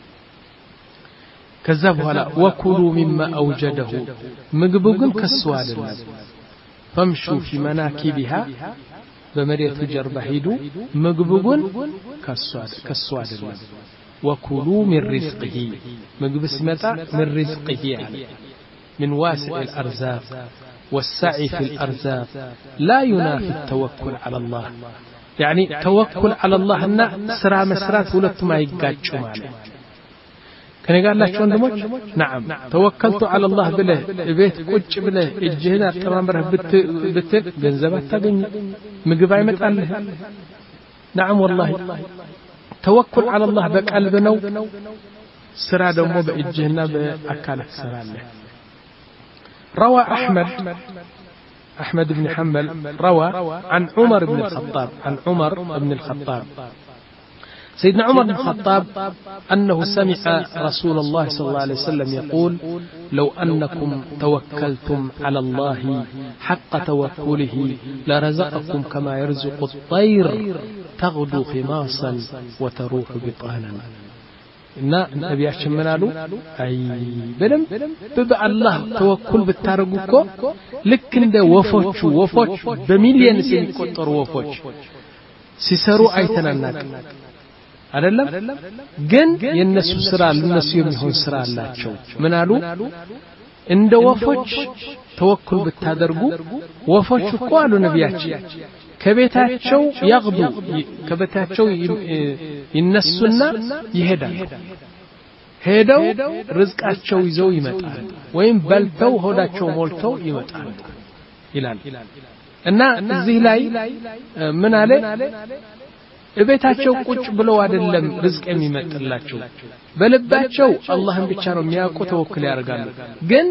كذبوا لا وكلوا مما أوجده مقبوغن كالسواد الله فامشوا في مناكبها بمريت جربة هيدو مقبوغن كالسواد كالسواد الله وكلوا من رزقه مقبو سمتا من رزقه يعني من واسع الأرزاق والسعي في الأرزاق لا ينافي التوكل على الله يعني توكل على الله እና ስራ መስራት ሁለቱም አይጋጩም አለ ከኔ ጋር ናችሁ ወንድሞች نعم توكلت على الله ብለህ ቤት ቁጭ ብለህ እጅህን አጠማምረህ ብትል ገንዘብ አታገኝ ምግብ አይመጣልህ نعم والله توكل على الله በቀልብ ነው ስራ ደግሞ በእጅህና በአካልህ ስራለህ روى أحمد أحمد بن حنبل روى عن عمر بن الخطاب عن عمر بن الخطاب سيدنا عمر بن الخطاب أنه سمع رسول الله صلى الله عليه وسلم يقول لو أنكم توكلتم على الله حق توكله لرزقكم كما يرزق الطير تغدو خماصا وتروح بطانا እና ነብያችን ምን አሉ አይ በደም በአላህ ተወኩል ብታረጉኮ ልክ እንደ ወፎቹ ወፎች በሚሊየንስ የሚቆጠሩ ወፎች ሲሰሩ አይተናናቅ አይደለም ግን የነሱ ስራ ለነሱ የሚሆን ስራ አላቸው ምን አሉ እንደ ወፎች ተወኩል ብታደርጉ ወፎች እኮ አሉ ነብያችን ከቤታቸው ያግዱ ከቤታቸው ይነሱና ይሄዳሉ ሄደው ርዝቃቸው ይዘው ይመጣሉ ወይም በልተው ሆዳቸው ሞልተው ይመጣሉ ይላል እና እዚህ ላይ ምን አለ እቤታቸው ቁጭ ብለው አይደለም ርዝቅ የሚመጣላቸው በልባቸው አላህን ብቻ ነው የሚያውቁ ተወክል ያደርጋሉ ግን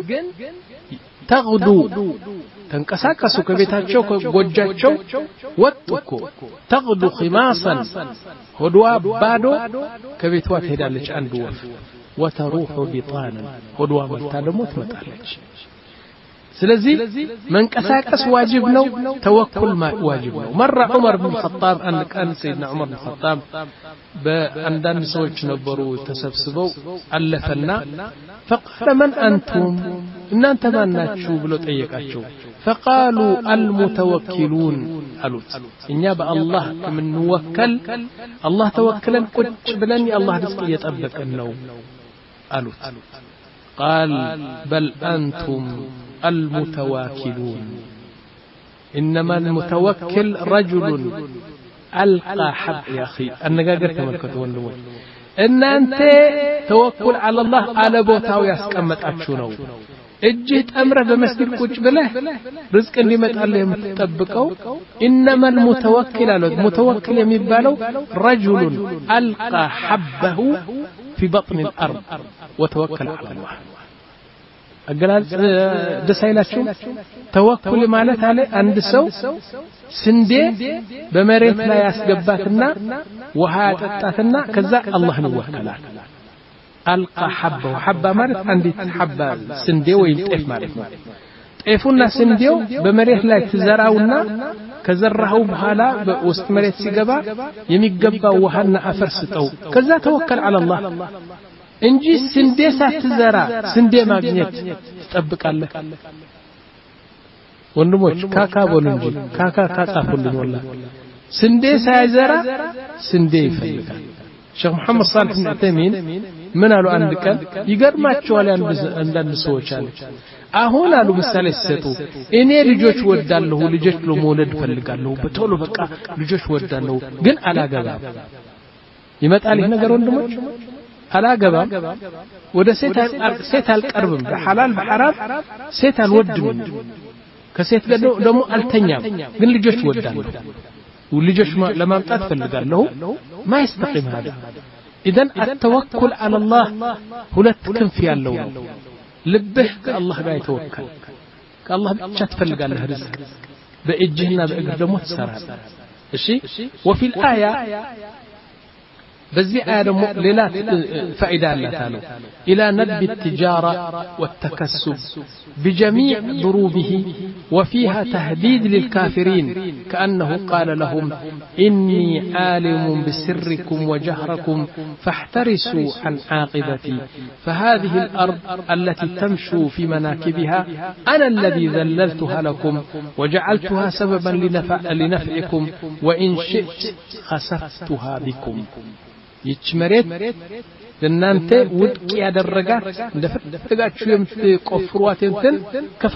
ተግዱ ተንቀሳቀሱ ከቤታቸው ከጎጃቸው ወጥኩ ተግዱ خماصا ሆድዋ ባዶ ከቤቷ ትሄዳለች አንድ ወፍ وتروح بطانا ሆድዋ መታ ደግሞ ትመጣለች ስለዚህ መንቀሳቀስ ዋጅብ ነው ተወኩል ዋጅብ ነው መራ ዑመር ብን ኸጣብ አን ካን ሰይድና ዑመር ብን ኸጣብ በአንዳንድ ሰዎች ነበሩ ተሰብስበው አለፈና فقال من أنتم እናንተ ማን ናችሁ ብሎ ጠየቃቸው فقالوا المتوكلون قالوا እኛ በአላህ ከምንወከል አላህ ተወክለን ቁጭ ብለን የአላህ ርዝቅ እየጠበቅን ነው አሉት قال بل أنتم المتواكلون إنما المتوكل رجل ألقى حب يا أخي النجاجر تملكته والنمو إن أنت توكل على الله على بوتاو يسكمت أتشونو اجهت أمره بمسجد كوش بله رزق اللي متعليه متطبقه إنما المتوكل المتوكل يمبالو رجل ألقى حبه في بطن الأرض وتوكل على الله أقلال دسائلاتشو توكل مالت عليه عند سو سندي بمريت لا يسقباتنا وهات التاتنا كذا الله نوكلال ألقى حبه حبة مالت عندي حبة سندي وينتقف مالت طيفونا سنديو بمريت لا تزرعونا كزرعه بحالا وسط مريت سيقبا يميقبا وحنا أفرستو كذا توكل على الله እንጂ ስንዴ ሳትዘራ ስንዴ ማግኘት ትጠብቃለህ ወንድሞች ካካ ቦሉ እንጂ ካካ ካጻፉልኝ والله ስንዴ ሳይዘራ ስንዴ ይፈልጋል ሼክ መሐመድ صالح بن عثيمين ምን አሉ አንድ ቀን ይገርማቸዋል አንዳንድ ሰዎች አሉ አሁን አሉ ምሳሌ ሲሰጡ እኔ ልጆች ወዳለሁ ልጆች ለመውለድ ፈልጋለሁ በቶሎ በቃ ልጆች ወዳለሁ ግን አላገባም ይመጣል ይሄ ነገር ወንድሞች አላገባም ወደ ሴት ሴት አልቀርብም በሐላል በሐራም ሴት አልወድም ከሴት ጋር ደግሞ አልተኛም ግን ልጆች ወዳለሁ ልጆች ለማምጣት ፈልጋለሁ ማይስተቂም هذا اذا التوكل على الله ሁለት ክንፍ ያለው ነው ልብህ ከአላህ ጋር ይተወከል ከአላህ ብቻ ትፈልጋለህ ርዝቅ በእጅህና በእግር ደግሞ ትሰራለህ እሺ وفي الايه بزي آية ليلة فائدة لا تالو إلى ندب التجارة والتكسب بجميع ضروبه وفيها تهديد للكافرين كأنه قال لهم إني عالم بسركم وجهركم فاحترسوا عن عاقبتي فهذه الأرض التي تمشوا في مناكبها أنا الذي ذللتها لكم وجعلتها سببا لنفعكم وإن شئت خسفتها بكم ይችመሬት ለናንተ ውድቅ ያደረጋት እንደፈለጋችሁ የምትቆፍሩት እንትን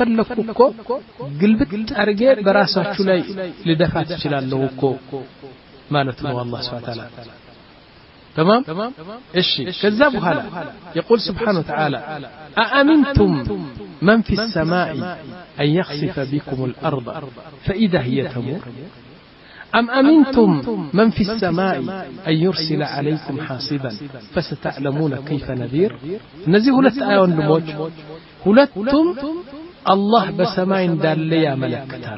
ከፈለኩኮ ግልብጥ አርጌ በራሳችሁ ላይ ልደፋት ይችላልው እኮ مالتنا والله سبحانه وتعالى تمام إيش كذاب هلا يقول سبحانه وتعالى أأمنتم من في السماء أن يخسف بكم الأرض فإذا هي تمور أم أمنتم من في السماء أن يرسل عليكم حاصبا فستعلمون كيف نذير نزيه لتآيون لموج هلتم الله بسماء داليا ملكتان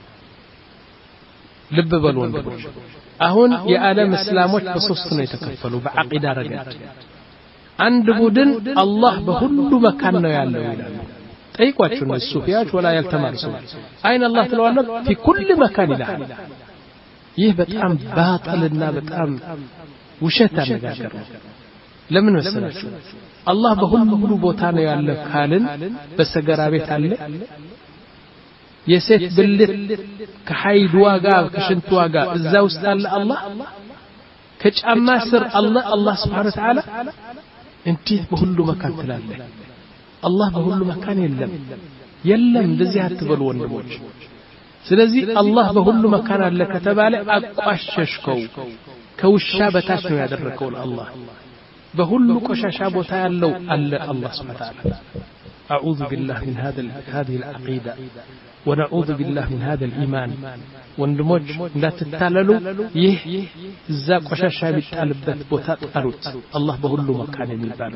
لب بلون لموج أهون يا آلام إسلاموች በሶስት ነው የተከፈሉ በአቂዳ ረገድ አንድ ቡድን አላህ በሁሉ መካን ነው ያለው ይላሉ ጠይቋቸው ነው ሱፊያዎች ወላ ያልተማሩ ሰዎች አይን አላህ ተለዋለ في كل مكان ይላል ይህ በጣም ባጥልና በጣም ውሸት አነጋገር ነው ለምን መሰላችሁ አላህ በሁሉ ቦታ ነው ያለው ካልን በሰገራ ቤት አለ የሴት ብልት ከሐይድ ዋጋ ከሽንት ዋጋ እዛ ውስጥ አለ አላህ ከጫማ ስር አላህ አላህ Subhanahu Wa Ta'ala እንዴት በሁሉ መካን ትላለ አላህ በሁሉ መካን የለም የለም እንደዚህ አትበሉ ወንድሞች ስለዚህ አላህ በሁሉ መካን አለ ከተባለ አቋሸሽከው ከውሻ በታች ነው ያደረከው አላህ በሁሉ ቆሻሻ ቦታ ያለው አለ አላህ Subhanahu Wa Ta'ala أعوذ بالله من هذا هذه العقيدة ونعوذ بالله من هذا الإيمان ወንድሞች እንዳትታለሉ ይህ እዛ ቆሻሻ ቢጣልበት ቦታ ጣሉት አላህ በሁሉ መካን የሚባለው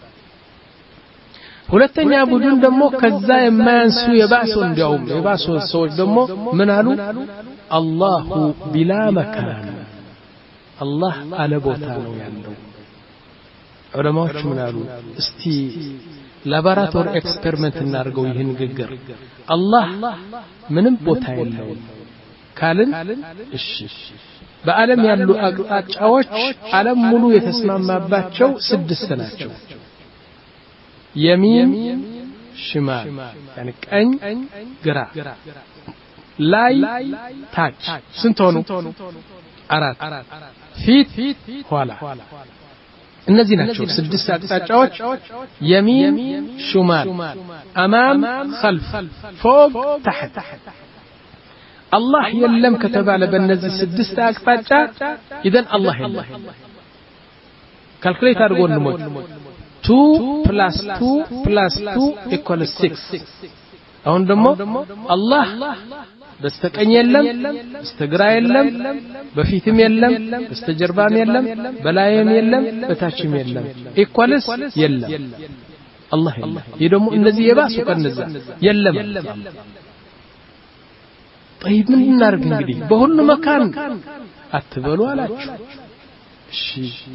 ሁለተኛ ቡድን ደግሞ ከዛ የማያንሱ የባሱ እንዲያውም የባሱ ሰዎች ደግሞ ምን አሉ አላሁ ቢላ መካን አላህ አለ ቦታ ነው ያለው ዑለማዎች ምን አሉ እስቲ ላቦራቶሪ ኤክስፐሪመንት እናርገው ይህን ንግግር አላህ ምንም ቦታ የለውም ካልን እሺ በዓለም ያሉ አቅጣጫዎች ዓለም ሙሉ የተስማማባቸው ስድስት ናቸው يمين شمال يعني ቀኝ ግራ ላይ ታች ስንት ሆኑ አራት ፊት ኋላ እነዚህ ናቸው ስድስት አቅጣጫዎች يمين شمال امام خلف فوق تحت الله يلم كتبال በእነዚህ ስድስት አቅጣጫ اذا الله يلم ካልኩሌት አድርጎ እንሞት two plus two plus two equals six አሁን ደግሞ አላህ በስተቀኝ የለም በስተግራ የለም በፊትም የለም በስተጀርባም የለም በላይም የለም በታችም የለም equals የለም አላህ የለም ይሄ ደግሞ እነዚህ የባሱ ከነዛ የለም طيب ምን እናርግ እንግዲህ በሁሉ መካን አትበሉ አላችሁ እሺ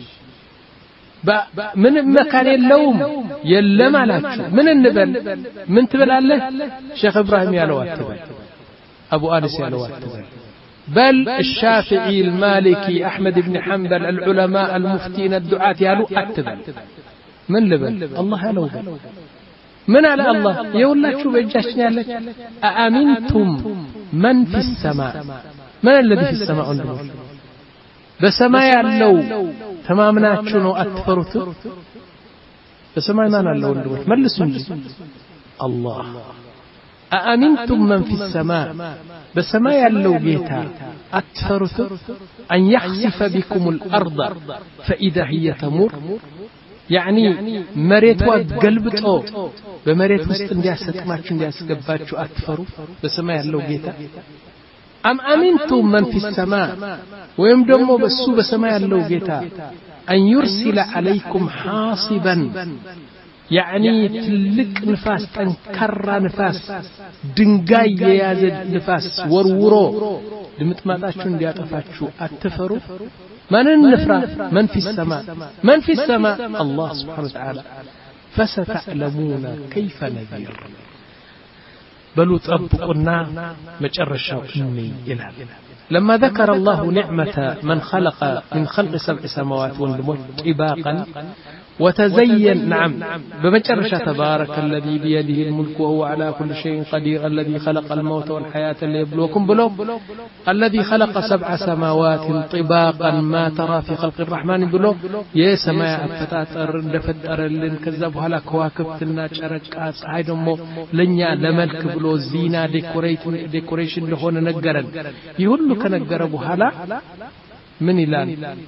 ምን መካን የለውም የለም አላችሁ ምን እንበል ምን ትበላለህ ሼክ ኢብራሂም ያለው አትበል ابو انس ያለው አትበል بل الشافعي المالكي احمد بن حنبل العلماء المفتين الدعاة يالو አትበል ምን ልበል الله ያለው من على الله يولاችሁ በእጃችን ያለች አአሚንቱም من في السماء من الذي في السماء عندهم በሰማይ ያለው ተማምናችሁ ነው አትፈሩት በሰማይ ማን አለ ወንድሞች መልሱ እንጂ አላህ አአሚንቱም من في السماء በሰማይ ያለው ጌታ አትፈሩት أن يخسف بكم الأرض فإذا هي تمور يعني መሬቷ ገልብጦ በመሬት ውስጥ እንዲያሰጥማችሁ እንዲያስገባችሁ አትፈሩ በሰማይ ያለው ጌታ أم أمنتم من في السماء ويم دمو بسو بسماء اللو جيتا أن يرسل عليكم حاصبا يعني تلك نفاس تنكر نفاس دنقاي يازد نفاس ورورو لمت ما تاشون دي أطفاتشو أتفرو من النفرة من في السماء من في السماء الله سبحانه وتعالى فستعلمون كيف نذير بلو تطبقنا مجرشاو إني إلى لما ذكر الله نعمة من خلق من خلق سبع سماوات والأرض طباقا وتزين نعم بمجرشة تبارك الذي بيده الملك وهو على كل شيء قدير الذي خلق الموت والحياة ليبلوكم بلو الذي خلق سبع سماوات طباقا ما ترى في خلق الرحمن بلو يا سماء فتاتر دفتر لن كذبوا على كواكبتنا شركات هايدمو لنيا لملك بلو زينة ديكوريشن لهون نجرن يقول له كنجر بحالا من إلان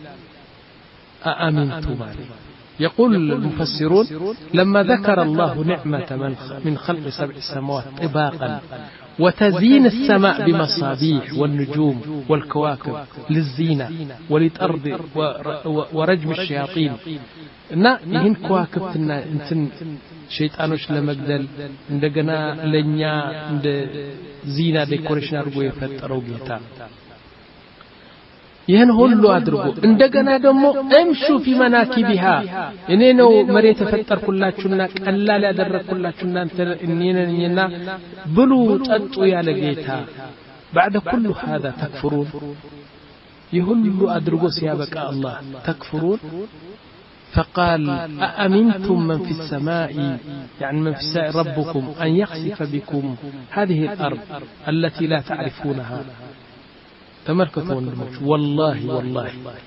أأمنتم عليه. يقول المفسرون لما ذكر الله نعمة من خلق سبع السماوات طباقا وتزيين السماء بمصابيح والنجوم والكواكب للزينة وللأرض ورجم الشياطين እና ይህን ከዋክብትና እንትን ሸይጣኖች ለመግደል እንደገና ለኛ እንደ ዚና ዴኮሬሽን አድርጎ የፈጠረው ጌታ ይህን ሁሉ አድርጎ እንደገና ደግሞ እምሹ ፊ መናኪቢሃ እኔ ነው መሬት ተፈጠርኩላችሁና ቀላል ያደረኩላችሁ እናንተ እኔነኝና ብሉ ጠጡ ያለ ጌታ بعد كل هذا تكفرون يهل أدرغو سيابك الله تكفرون فقال أأمنتم من في السماء يعني من في السماء ربكم أن يخسف بكم هذه الأرض التي لا تعرفونها تمركتون والله والله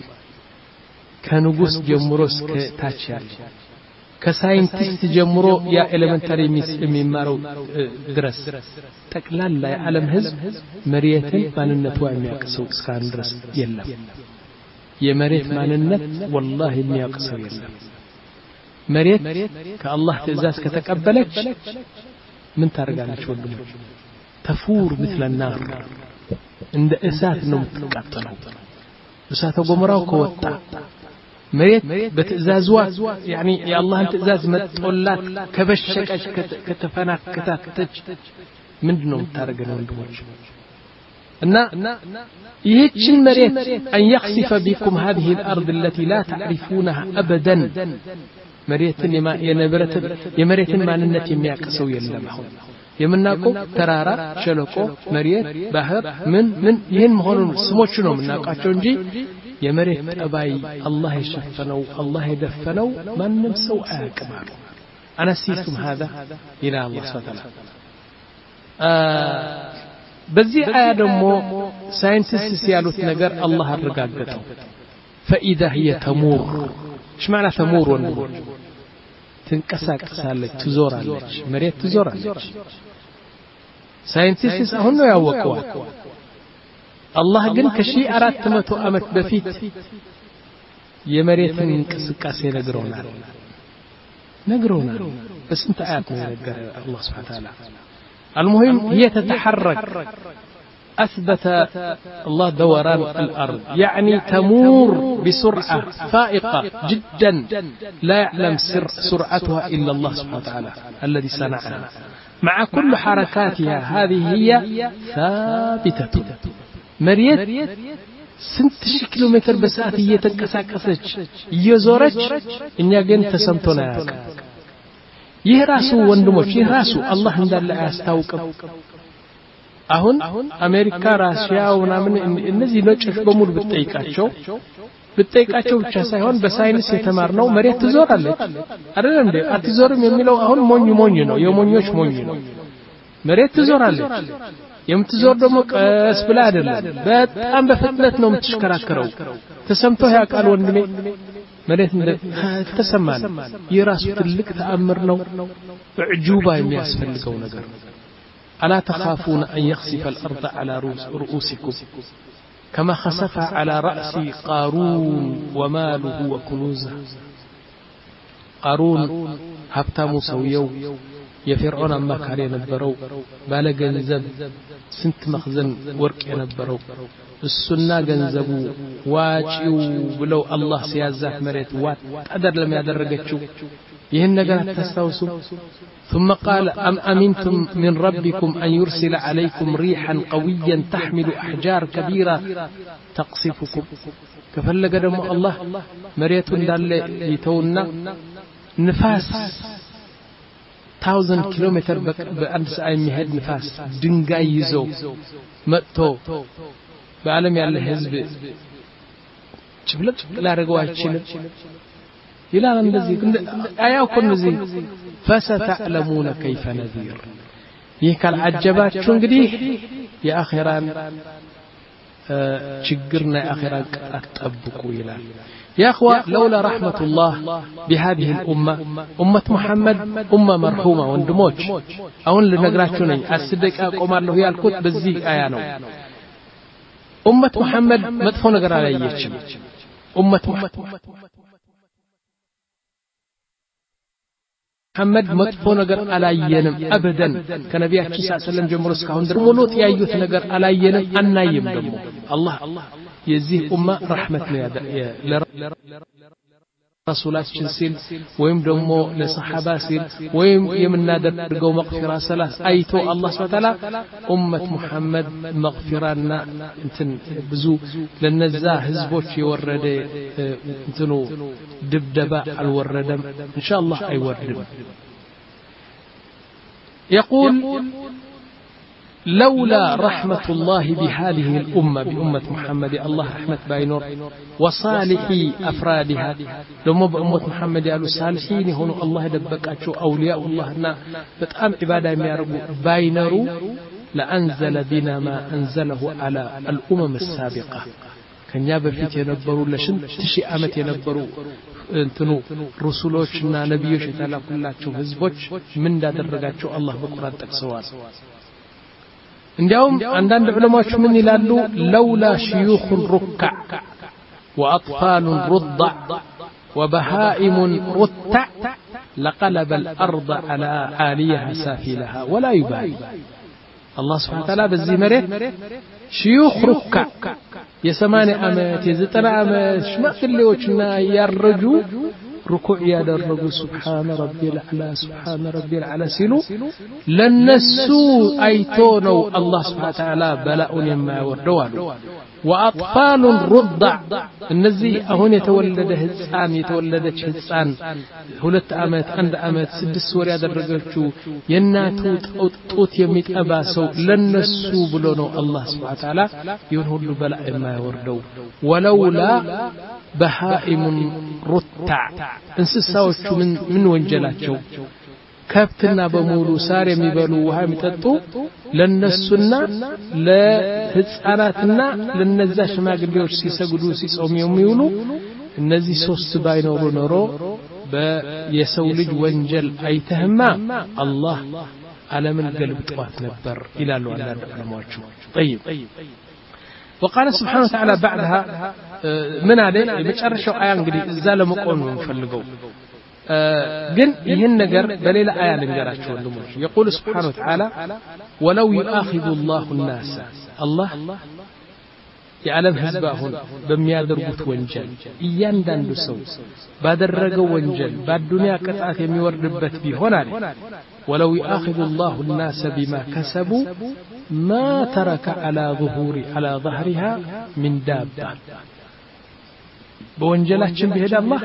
كنقص جمروس كتاتشال كساينتست جمرو يا إلمنتري ميمارو درس تقلال لا يعلم هزب مريتين ماننتو يميقسو اسكان درس يلم የመሬት ማንነት والله የሚያውቀው የለም መሬት ከአላህ ትእዛዝ ከተቀበለች ምን ታረጋለች ወንድሞች ተፉር مثل النار እንደ እሳት ነው የምትቃጠለው እሳተ ገሞራው ከወጣ መሬት በትእዛዝዋ يعني የአላህን ትእዛዝ መጥቶላት ከበሸቀች ከተፈናከተች ምንድነው የምታረገው ወንድሞች እና ይህችን መሬት أن يخسف بكم هذه الأرض التي لا تعرفونها أبدا መሬትን የነበረትን የመሬትን ማንነት የሚያቀሰው የለም አሁን የምናውቀው ተራራ ሸለቆ መሬት ባህር ምን ምን ይሄን መሆኑን ስሞቹ ነው የምናውቃቸው እንጂ የመሬት ጠባይ አላህ የሸፈነው አላህ የደፈነው ማንም ሰው አያውቅም አነሲቱም هذا إلى الله سبحانه በዚህ አያ ደግሞ ሳይንቲስት ያሉት ነገር አላህ አረጋገጠው فإذا هي تمور ايش معنى تمور ወንድሞች ትንቀሳቀሳለች ትዞራለች መሬት ትዞራለች ሳይንቲስት አሁን ነው ያወቀው አላህ ግን ከሺህ አራት መቶ ዓመት በፊት የመሬትን እንቅስቃሴ ነግሮናል ነግሮናል በስንት አያት ነው ነገር አላህ Subhanahu Wa Ta'ala المهم هي تتحرك أثبت الله دوران الأرض يعني تمور بسرعة فائقة جدا لا يعلم سر سرعتها إلا الله سبحانه وتعالى الذي صنعها مع كل حركاتها هذه هي ثابتة مريت سنت كيلومتر بساعة هي تنقسقسج يزورج إن يجن تسمتنا ይህ ራሱ ወንድሞች ይህ ራሱ አላህ እንዳለ ያስታውቀው አሁን አሜሪካ ራሽያ ወናምን እነዚህ ነጮች በሙሉ ብትጠይቃቸው ብትጠይቃቸው ብቻ ሳይሆን በሳይንስ የተማርነው መሬት ትዞራለች አይደል እንዴ አትዞርም የሚለው አሁን ሞኝ ሞኝ ነው የሞኞች ሞኝ ነው መሬት ትዞራለች የምትዞር ደግሞ ቀስ ብላ አይደለም በጣም በፍጥነት ነው የምትሽከራከረው ተሰምቶ ያቃል ወንድሜ መሬት ተሰማን የራሱ ትልቅ ተአምር ነው ዕጁባ የሚያስፈልገው ነገር ألا تخافون أن يخسف الأرض على رؤوسكم كما خسف على رأس قارون وماله وكنوزه قارون هبتامو سويو የፈርዖን አማካሪ የነበረው ባለ ገንዘብ ስንት መخزን ወርቅ የነበረው እሱና ገንዘቡ ዋጪው ብለው አላህ ሲያዛት መሬት ዋጥ ቀደር ለሚያደርገችው ይሄን ነገር ተስተውሱ ثم قال أم أمنتم من ربكم أن يرسل عليكم ريحا قويا تحمل أحجار كبيرة تقصفكم كفلق دم الله مريت دال يتونا نفاس thousand kilometer በአንድ ሰዓት የሚሄድ ንፋስ ድንጋይ ይዞ መጥቶ በዓለም ያለ ህዝብ ጭብለቅ ላደርገው አይችልም ይላል እንደዚህ አያው ከነዚህ فستعلمون كيف نذير ይህ ካልዓጀባችሁ እንግዲህ የአኺራን ችግርና የአኺራን ቅጣት ጠብቁ ይላል يا أخوة لولا رحمة الله بهذه الأمة أمة محمد أمة مرحومة واندموج أون لنقراتشوني السدك أقوم الله يالكوت بزيك آيانو أمة محمد مدفون نجر على يجيب أمة محمد مدفون نجر على ينم أبدا كنبي صلى الله عليه وسلم جمهور سكون درمولوت يا أيوت نجر على ينم أن يمدمو الله يزيه أمة رحمتنا يا رسولاتችን ሲል ወይም ደግሞ ለሰሃባ ሲል ወይም የምናደርገው መግፊራ ሰላት አይቶ አላህ Subhanahu Wa Ta'ala ኡመት ሙሐመድ መግፊራና እንትን ብዙ ለነዛ ህዝቦች የወረደ እንትኑ ድብደባ አልወረደም ኢንሻአላህ አይወርድም يقول لولا رحمة الله بهذه الأمة بأمة محمد الله رحمة باينور وصالحي أفرادها لما بأمة محمد قالوا صالحين هون الله دبكاتشو أولياء الله نا بتأم عبادة يارجو باينرو لأنزل بنا ما أنزله على الأمم السابقة كان يابا فيت ينبروا لشن تشي أمت ينبروا انتنو رسولوشنا نبيوش تعالى كلاتشو هزبوش من دا درقاتشو الله بقرآن تكسوان عندهم عندنا علماء من يلالو لولا شيوخ الركع وأطفال رضع وبهائم رتع لقلب الأرض على عاليها سافلها ولا يبالي الله سبحانه وتعالى بالزمرة شيوخ ركع يسماني أمات يزتنا أمات ما في اللي وجنا يرجو ركوع يدرجوا سبحان ربي الأعلى سبحان ربي الأعلى سيلو لنسو أيتونو الله سبحانه وتعالى بلاء يما وردوالو وأطفال رضع النزي أهون يتولد هزان يتولد هزان هلت أمات عند أمات سد السوري يدرجوا يناتو توت يميت أباسو لنسو بلونو الله سبحانه وتعالى ينهل بلاء يما وردو ولولا بهائم رتع እንስሳዎቹ ምን ምን ወንጀላቸው ከብትና በሙሉ ሳር የሚበሉ ውሃ የሚጠጡ ለነሱና ለህፃናትና ለነዛ ሽማግሌዎች ሲሰግዱ ሲጾሙ የሚውሉ እነዚህ ሶስት ባይኖሩ ኖሮ በየሰው ልጅ ወንጀል አይተህማ አላህ ዓለምን ገልብጧት ነበር ይላሉ አንዳንድ ዑለማዎች طيب وقال سبحانه وتعالى بعدها من عليه بتشرشوا آية እንግዲህ እዛ ለመቆም ነው ፈልገው ግን ይሄን ነገር በሌላ አያ ልንገራችሁ ወንድሞች يقول سبحانه وتعالى ولو يؤاخذ الله الناس الله የዓለም ህዝባሁን በሚያደርጉት ወንጀል እያንዳንዱ ሰው ባደረገው ወንጀል በአዱንያ ቅጣት የሚወርድበት ቢሆን አለ ولو يؤاخذ الله الناس بما كسبوا ما ترك على ظهور على ظهرها من دابة بوانجلاتشن بهد الله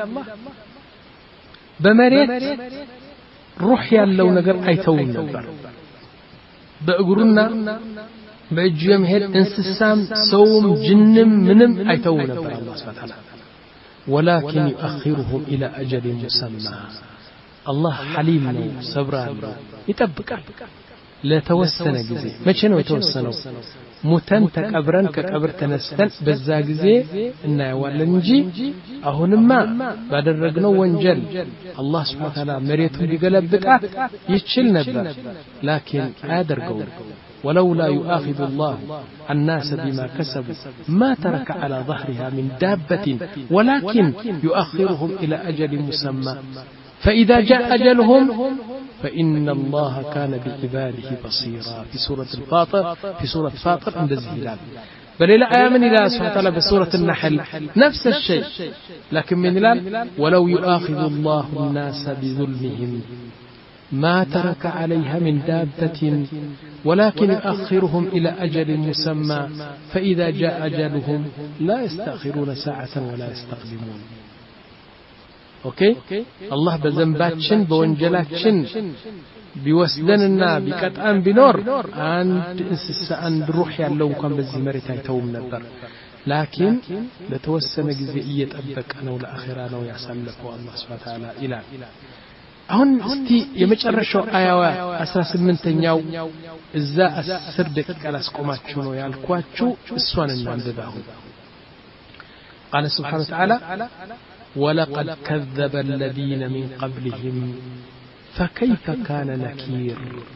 بمريت روح يالله نقر ايتون نقر بأقرنا بأجيهم هيد انسسام سوم جنم منم ايتون نقر الله سبحانه وتعالى ولكن يؤخرهم إلى أجل مسمى الله حليم له صبران له يتبقى لا توسن جزي ما شنو يتوسنوا متن تكبرن كقبر تنستن بزا جزي إن والنجي أهونما بعد الرجنو وانجل الله سبحانه وتعالى مريتهم بقلب بقات يتشل نبلا لكن هذا القول ولولا يؤاخذ الله الناس بما كسبوا ما ترك على ظهرها من دابة ولكن يؤخرهم إلى أجل مسمى فإذا جاء أجلهم فإن الله كان بعباده بصيرا في سورة الفاطر في سورة فاطر عند الزهلال بل إلى آمن إلى سبحانه وتعالى بسورة النحل نفس الشيء لكن من الآن ولو يؤاخذ الله الناس بظلمهم ما ترك عليها من دابة ولكن يؤخرهم إلى أجل مسمى فإذا جاء أجلهم لا يستأخرون ساعة ولا يستقدمون اوكي الله بذنباتشن بوانجلاتشن بيوسدننا بقطعن بنور عند انسس عند روح ያለው እንኳን በዚህ መሬት አይተውም ነበር لكن ለተወሰነ ጊዜ እየጠበቀ ነው ለአኺራ ነው ያሳለፈው አላህ Subhanahu Wa Ta'ala ይላል አሁን እስቲ የመጨረሻው አያዋ አስራ ስምንተኛው እዛ አስር ደቂቃ ላስቆማችሁ ነው ያልኳችሁ እሷን እናንብባው قال سبحانه وتعالى ولقد كذب الذين من قبلهم فكيف كان نكير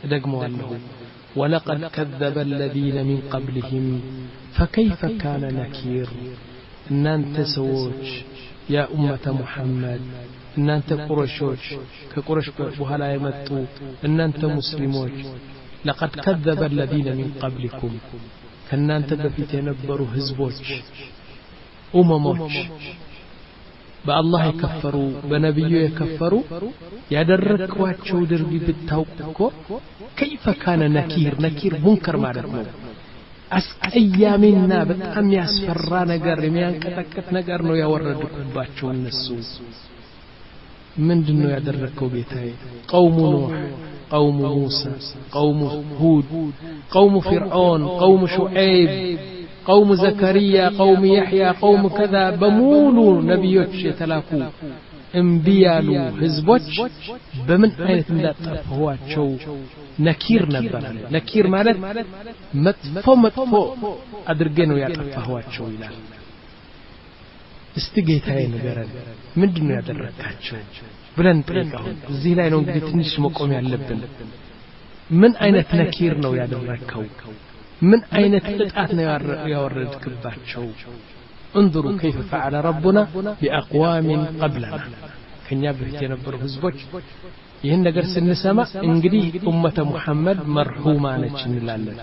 ደግመዋለሁ ولقد كذب الذين من قبلهم فكيف كان نكير እናንተ ሰዎች يا أمة محمد እናንተ ቁረሾች ከቁረሽ በኋላ የመጡ እናንተ ሙስሊሞች لقد كذب الذين من قبلكم ከናንተ በፊት የነበሩ ህዝቦች ኡመሞች በአላህ የከፈሩ በነብዩ የከፈሩ ያደረኳቸው ድርጊት ብታውቁ كيف كان نكير نكير منكر ማለት ነው አስቀያሚና በጣም ያስፈራ ነገር የሚያንቀጠቅጥ ነገር ነው ያወረድኩባቸው እነሱ ምንድነው ያደረከው ጌታዬ قوم نوح قوم موسى قوم هود قوم فرعون قوم شعيب قوم زكريا قوم يحيى قوم كذا بمولو نبيوች የተላኩ እንቢያሉ ህዝቦች በምን አይነት እንዳጠፋዋቸው ነኪር ነበር ነኪር ማለት መጥፎ መጥፎ አድርገ ነው ያጠፋዋቸው ይላል እስቲ ጌታዬ ንገረን ምንድነው ያደረካቸው ብለን ጠይቀው እዚህ ላይ ነው እንግዲህ ትንሽ መቆም ያለብን ምን አይነት ነኪር ነው ያደረከው ምን አይነት ጥቃት ነው ያወረድክባቸው انظروا كيف فعل ربنا بأقوام قبلنا كنيا بفيت የነበሩ ህዝቦች ይሄን ነገር ስንሰማ እንግዲህ ኡመተ ሙሐመድ መርሁማ ነች እንላለን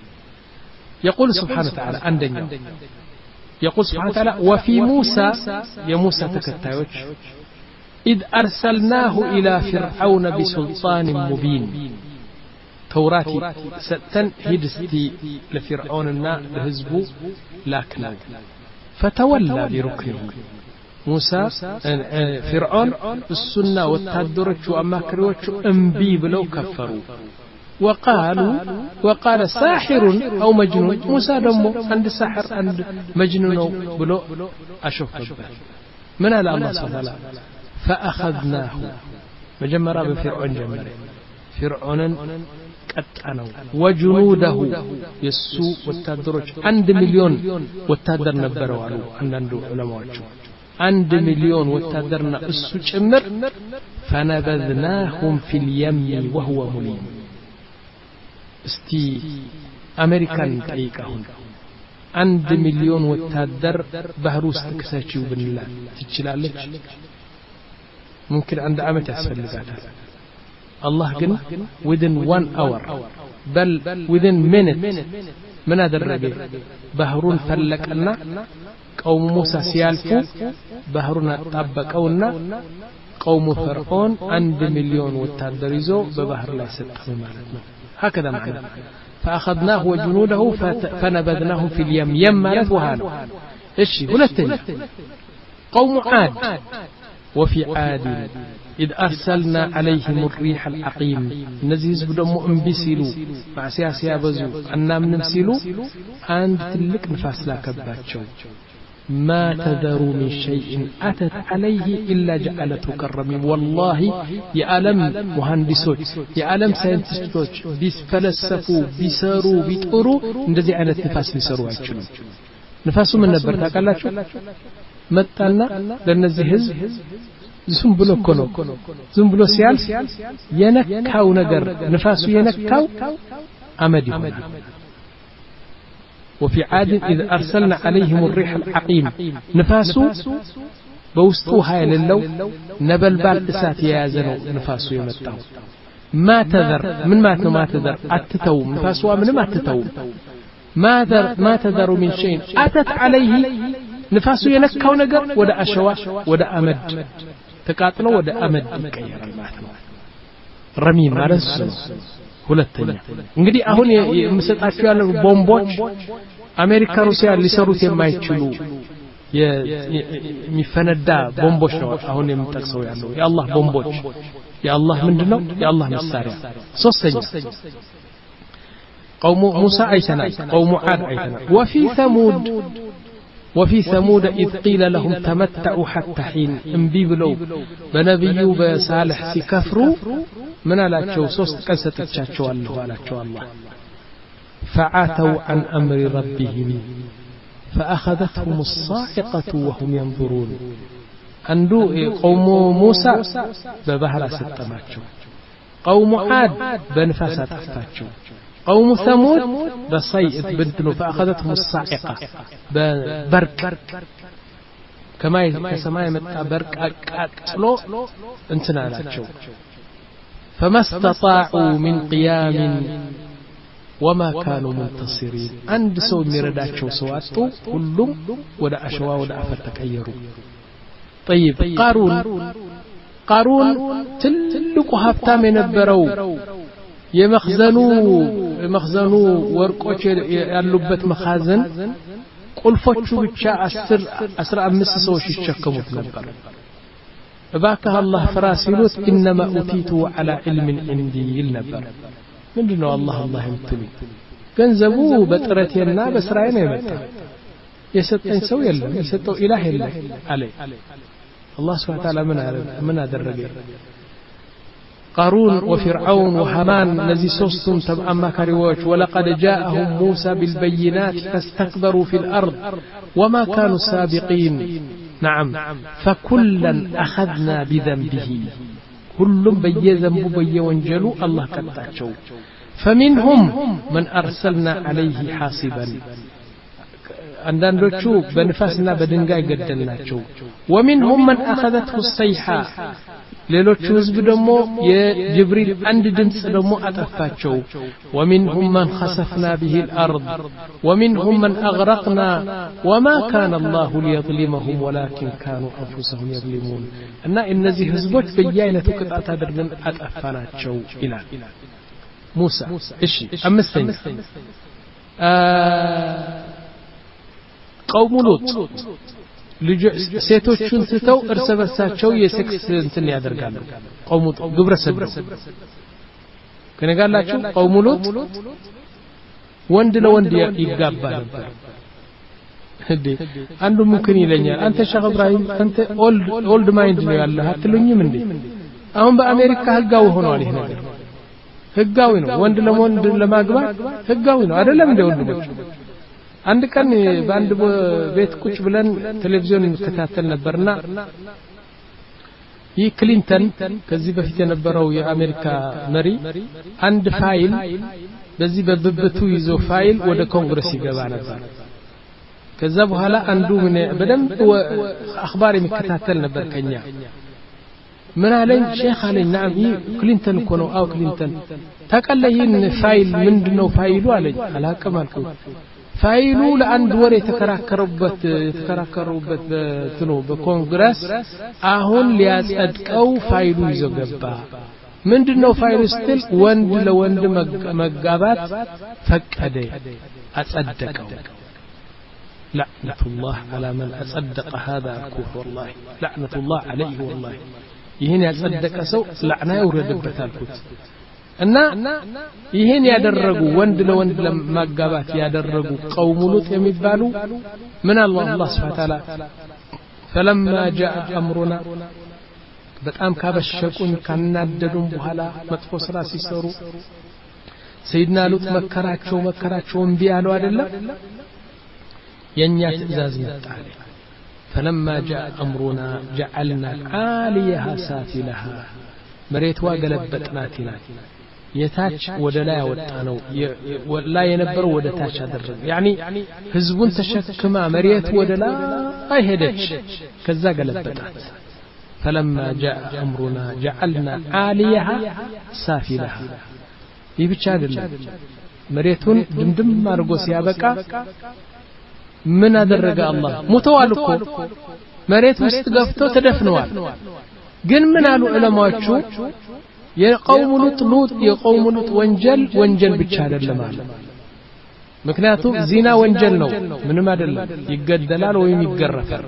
يقول سبحانه وتعالى አንደኛው يقول سبحانه وتعالى وفي موسى يا موسى تكتايوች إذ أرسلناه إلى فرعون بسلطان مبين توراتي ستن هدستي لفرعوننا لهزبو لكنه فتولى بركنه موسى فرعون السنة والتدرج وأماكروش انبي بلو كفروا وقالوا وقال ساحر أو مجنون موسى دمو عند ساحر عند مجنون بلو أشوف كبه من على الله سبحانه وتعالى فأخذناه مجمرا بفرعون جمرا فرعون قطعنوا وجنوده يسوء والتدرج عند مليون والتدر نبروا على عند علماء عند مليون والتدرنا السو ጭምር فنبذناهم في اليم وهو مليم استي امريكان طيقهم عند مليون والتدر بحر ውስጥ ከሳችው ብንላ ትችላለች ممكن عند عامه ያስፈልጋታል الله ግን within one hour بل within minute من አደረገ ባህሩን ፈለቀና قوم موسى سيالفو بحرنا طبقونا قوم فرعون عند مليون وتادر يزو ببحر لا يسطح معناتنا هكذا معنى فأخذناه وجنوده فنبذناهم في اليم يم مالت وهالو ايش هلتني قوم عاد وفي عاد إذ أرسلنا عليهم الريح العقيم نزيز بدمو انبسلو مع سياسيا بزو أنا من نمسلو عند تلك نفاس لا كباتشو ما تذروا من شيء أتت عليه إلا جعلته كالرميم والله يعلم مهندسوች يعلم ساينتستوች بيسفلسفوا بيسروا بيطروا እንደዚህ አይነት ንፋስ ሊሰሩ አይችሉም ንፋሱ ምን ነበር ታውቃላችሁ መጣና ለነዚህ ህዝብ ዝም ብሎ እኮ ነው ዝም ብሎ ሲያልፍ የነካው ነገር ንፋሱ የነካው አመድ ይሆናል وفي عاد إذ أرسلنا عليهم الريح العقيم نفاسو بوستو هاي للو نبل بالإسات يازنو نفاسو يمتاو ما تذر من ماتنو ما تذر أتتوم نفاسو من ما تتوم ما تذر ما تذر من شيء أتت عليه نفاسو ينكاو نقر ودا أشوا ودا أمد تقاتلو ودا أمد كير الماتنو رمي مارسو ሁለተኛ እንግዲህ አሁን የምሰጣችሁ ያለው ቦምቦች አሜሪካ ሩሲያ ሊሰሩት የማይችሉ የሚፈነዳ ቦምቦች ነው አሁን የምጠቅሰው ያለው የአላህ ቦምቦች የአላህ ምንድነው የአላህ መሳሪያ ሶስተኛ قوم موسى أيتنا قوم عاد أيتنا وفي ثمود وفي ثمود إذ قيل لهم تمتعوا حتى حين انبيبلوا بنبيو بصالح سكفروا من አላቸው ሶስት ቀን ሰጥቻቸዋለሁ አላቸው አላህ فعاتوا عن أمر ربهم فأخذتهم الصاعقة وهم ينظرون عنده قوم موسى ببحر ستماቸው قوم عاد بنفاسات أطفاتشو قوم ثمود بصيئة بنتنو فأخذتهم الصاعقة ببرك كما كسماء متى برك أكتلو انتنا لاتشو فما استطاعوا من قيام وما كانوا منتصرين عند سو ميرداتشو سواتو كلهم ودا أشوا ودا أفتكيروا طيب قارون قارون تلقوا هفتام ينبروا يمخزنوا يمخزنوا ورقوش ياللبت مخازن ቁልፎቹ ብቻ አስር አስራ አምስት ሰዎች ይሸከሙት ነበር እባክህ አላህ ፍራስ ይሉት انما اوتيت على علم عندي ነበር ምንድነው አላህ አላህ የምትሉ ገንዘቡ በጥረቴና በስራዬ ነው የመጣው የሰጠኝ ሰው የለም የሰጠው ኢላህ የለም አለ አላህ Subhanahu Wa Ta'ala ምን አረገ ምን አደረገ قارون وفرعون وهامان نزي سوستم تبع مكاريوش ولقد جاءهم موسى بالبينات فاستكبروا في الأرض وما كانوا سابقين نعم فكلا أخذنا بذنبه كل بي ذنب بي وانجلوا الله كتاتشو فمنهم من أرسلنا عليه حاصبا አንዳንዶቹ በንፋስና በድንጋይ ገደልናቸው ومنهم من أخذته الصيحة ሌሎቹ ህዝብ ደግሞ የጅብሪል አንድ ድምጽ ደግሞ አጠፋቸው ومنهم من خسفنا به الأرض ومنهم من أغرقنا وما كان الله ليظلمهم ولكن كانوا أنفسهم يظلمون እና እነዚህ ህዝቦች በየአይነቱ ቅጣት አድርገን አጠፋናቸው ይላል ሙሳ እሺ አምስተኛ قوم لوط ሴቶችን ትተው እርስ በርሳቸው የሴክስ እንትን ያደርጋሉ قوم ግብረ ሰዶም ከነጋላችሁ قوم لوط ወንድ ለወንድ ይጋባ ነበር እንዴ አንዱ ምንክን ይለኛል አንተ ሸህ ኢብራሂም አንተ ኦልድ ኦልድ ማይንድ ነው ያለህ አትሉኝም እንዴ አሁን በአሜሪካ ህጋዊ ሆኗል ይሄ ነገር ህጋዊ ነው ወንድ ለወንድ ለማግባት ህጋዊ ነው አይደለም እንደ ወንዶች አንድ ቀን በአንድ ቤት ቁጭ ብለን ቴሌቪዥን እንከታተል ነበርና ይህ ክሊንተን ከዚህ በፊት የነበረው የአሜሪካ መሪ አንድ ፋይል በዚህ በብብቱ ይዞ ፋይል ወደ ኮንግረስ ይገባ ነበር ከዛ በኋላ አንዱ ምን በደንብ አخبار የሚከታተል ነበር ከኛ ምን አለኝ ሼክ አለኝ ናም ይህ ክሊንተን እኮ ነው አው ክሊንተን ታቀለይን ፋይል ምንድነው ፋይሉ አለኝ አላቀም አልኩ ፋይሉ ለአንድ ወር የተከራከሩበት የተከራከሩበት በትኖ በኮንግረስ አሁን ሊያጸድቀው ፋይሉ ይዞ ገባ ምንድነው ፋይሉ ስትል ወንድ ለወንድ መጋባት ፈቀደ አጸደቀው لعنة الله على من أصدق هذا الكفر والله لعنة الله عليه والله ይሄን ያጸደቀ ሰው ለዕና ይወረድበት አልኩት እና ይሄን ያደረጉ ወንድ ለወንድ ለማጋባት ያደረጉ قوم لوط የሚባሉ ምን አላህ አላህ Subhanahu Wa Ta'ala فلما جاء امرنا በጣም ካበሸቁን ካናደዱን በኋላ መጥፎ ስራ ሲሰሩ ሰይድና ሉጥ መከራቸው መከራቸው እንቢ ያለው አይደለም የኛ ትእዛዝ መጣለ فلما جاء امرنا جعلنا عاليها سافلها መሬቷ ገለበጥናትና የታች ወደ ላይ ያወጣነው ላይ የነበረው ወደ ታች አደረገ ያኒ ህዝቡን ተሸክማ መሬት ወደ ላይ ሄደች ከዛ ገለበጣት فلما جاء امرنا جعلنا عاليها سافلها ይብቻ አይደለም መሬቱን ድምድም አድርጎ ሲያበቃ ምን አደረገ አላህ ሙተዋል እኮ መሬት ውስጥ ገብተው ተደፍነዋል ግን ምን አሉ ዑለማዎቹ የقوم لوط لوط የقوم لوط ወንጀል ወንጀል ብቻ አይደለም አለ ምክንያቱም ዚና ወንጀል ነው ምንም አይደለም ይገደላል ወይም ይገረፋል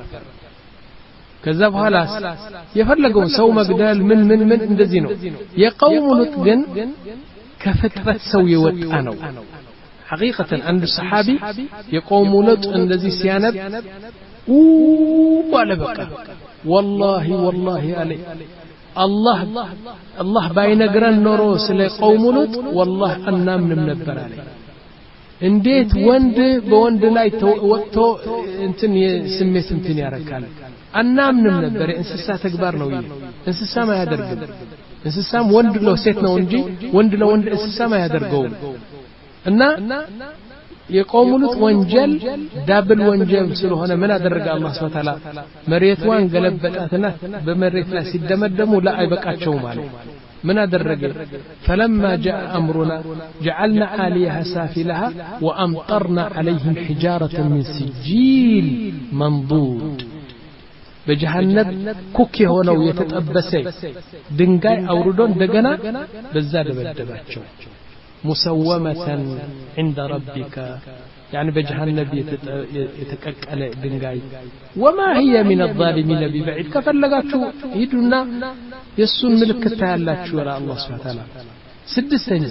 ከዛ በኋላ የፈለገው ሰው መግደል ምን ምን ምን እንደዚህ ነው የقوم لوط ግን ከፍጥረት ሰው የወጣ ነው حقيقة عند الصحابي يقوم لوط እንደዚህ ሲያነብ ولا بقى والله والله عليه الله الله باينغرن نورو سله قوم لوط والله እናምንም ነበር አለ እንዴት ወንድ በወንድ ላይ ወጥቶ እንትን የስሜት እንትን ያረካል እናምንም ነበር እንስሳ ተግባር ነው ይሄ እንስሳ ማያደርግም እንስሳም ወንድ ለሴት ነው እንጂ ወንድ ለወንድ እንስሳም አያደርገውም እና የቆሙሉት ወንጀል ዳብል ወንጀል ስለሆነ ምን አደረገ አላህ Subhanahu Wa Ta'ala መሬቷን ገለበጣትና በመሬት ላይ ሲደመደሙ ለአይበቃቸው ማለት من أدرج فلما جاء أمرنا جعلنا عاليها سافلها وأمطرنا عليهم حجارة من سجيل منضود بجهنم كوكي هنا ويتتأبسي دنجاي أوردون دجنا بزاد بدباتشو مسومة عند ربك يعني بجهنم يتككل دنجاي وما هي من الظالمين ببعيد كفلقاتشو يدنا يسون ملك تالاتشو على الله سبحانه وتعالى سدسين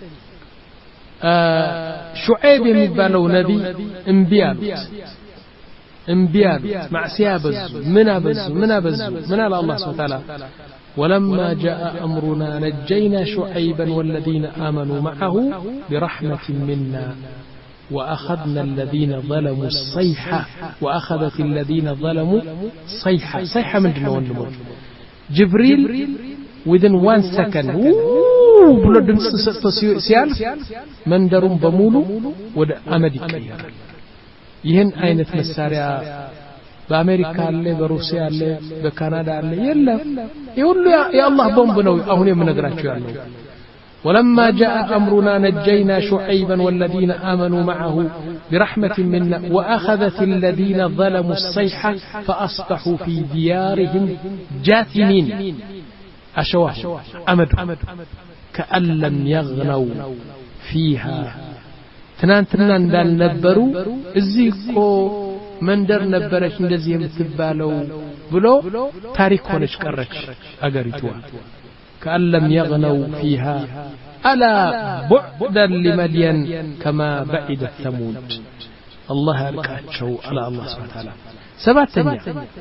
آه شعيب يمبالو نبي انبياء انبياء مع سيابز من أبز من أبز من على الله سبحانه وتعالى ولما جاء أمرنا نجينا شعيبا والذين آمنوا معه برحمة منا وأخذنا الذين ظلموا الصيحة وأخذت الذين ظلموا صيحة صيحة من دنون نمون جبريل within one second ብሎ ድምጽ ሰጥቶ ሲያልፍ መንደሩን በሙሉ ወደ አመድ ይቀየራል ይህን አይነት መሳሪያ በአሜሪካ አለ በሩሲያ አለ በካናዳ አለ የለም ይሁሉ የአላህ ቦምብ ነው አሁን የምነግራችሁ ያለው ولما جاء أمرنا نجينا شعيبا والذين آمنوا معه برحمة منا وأخذت الذين ظلموا الصيحة فأصبحوا في ديارهم جاثمين أشواه أمد كأن لم يغنوا فيها تنان تنان دال نبروا الزيكو مندر نبرش ندزي يمتبالو بلو تاريخ هونش كرش أقريتوا كأن لم يغنوا فيها ألا بعدا لمدين كما بعد الثمود الله أركاتشو على الله سبحانه وتعالى سبعتنيا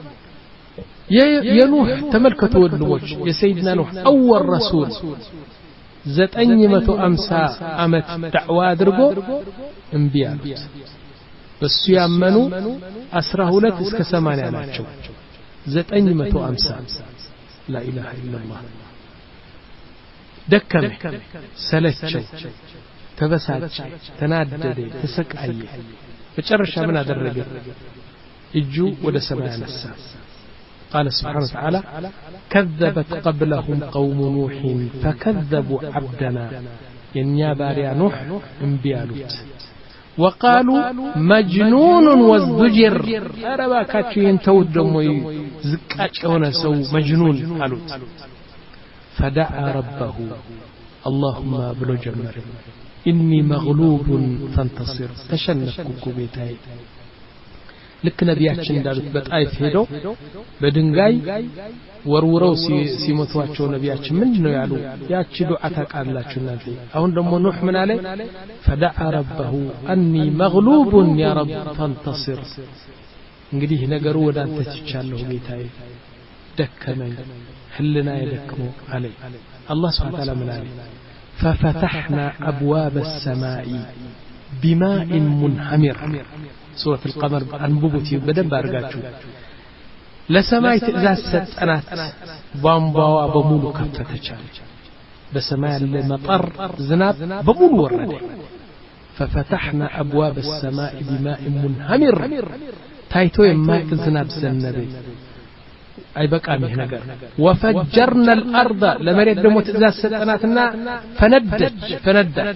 يا نوح تملكتوا النوش يا سيدنا نوح أول رسول زتأني متو أمسا أمت دعوة درقو انبيالوت بس يامنوا أسره لك اسك سماني على زتأني متو أمسا لا إله إلا الله دكم سلتشو تبساج تنادد تسقعي بچرشا من ادرج اجو ودا سماء نسا قال سبحانه وتعالى كذبت قبلهم قوم نوح فكذبوا عبدنا ينيا باريا نوح انبيالوت وقالوا مجنون وازدجر ارباكاتشو ينتود دمو زقاچ هنا سو مجنون قالوت فدعا ربه اللهم بلو جمر إني مغلوب فانتصر تشنفكك بيتاي لك نبياتشن دارت بتايف هيدو بدنغاي ورورو سيمتواتشو نبياتشن من دنو يعلو ياتش دعاتك عدلاتشو نالتي أهون دمو نوح من عليه فدعا ربه أني مغلوب يا رب فانتصر انقديه نقرو ودان تتشالله بيتاي دكمن حلنا يدكمو عليه الله سبحانه وتعالى من عليه ففتحنا أبواب السماء بماء منهمر سورة القمر أنبوبتي بدن بارغاتشو لسماء تئزاز ستأنات بامباوا بمولو كفتتشال بسماء المطر زناب بمولو ورد ففتحنا أبواب السماء بماء منهمر تايتو يماء زناب زنبي أي بقى مه نجر وفجرنا الأرض لما يدمو تزاز سنتنا فندج فندج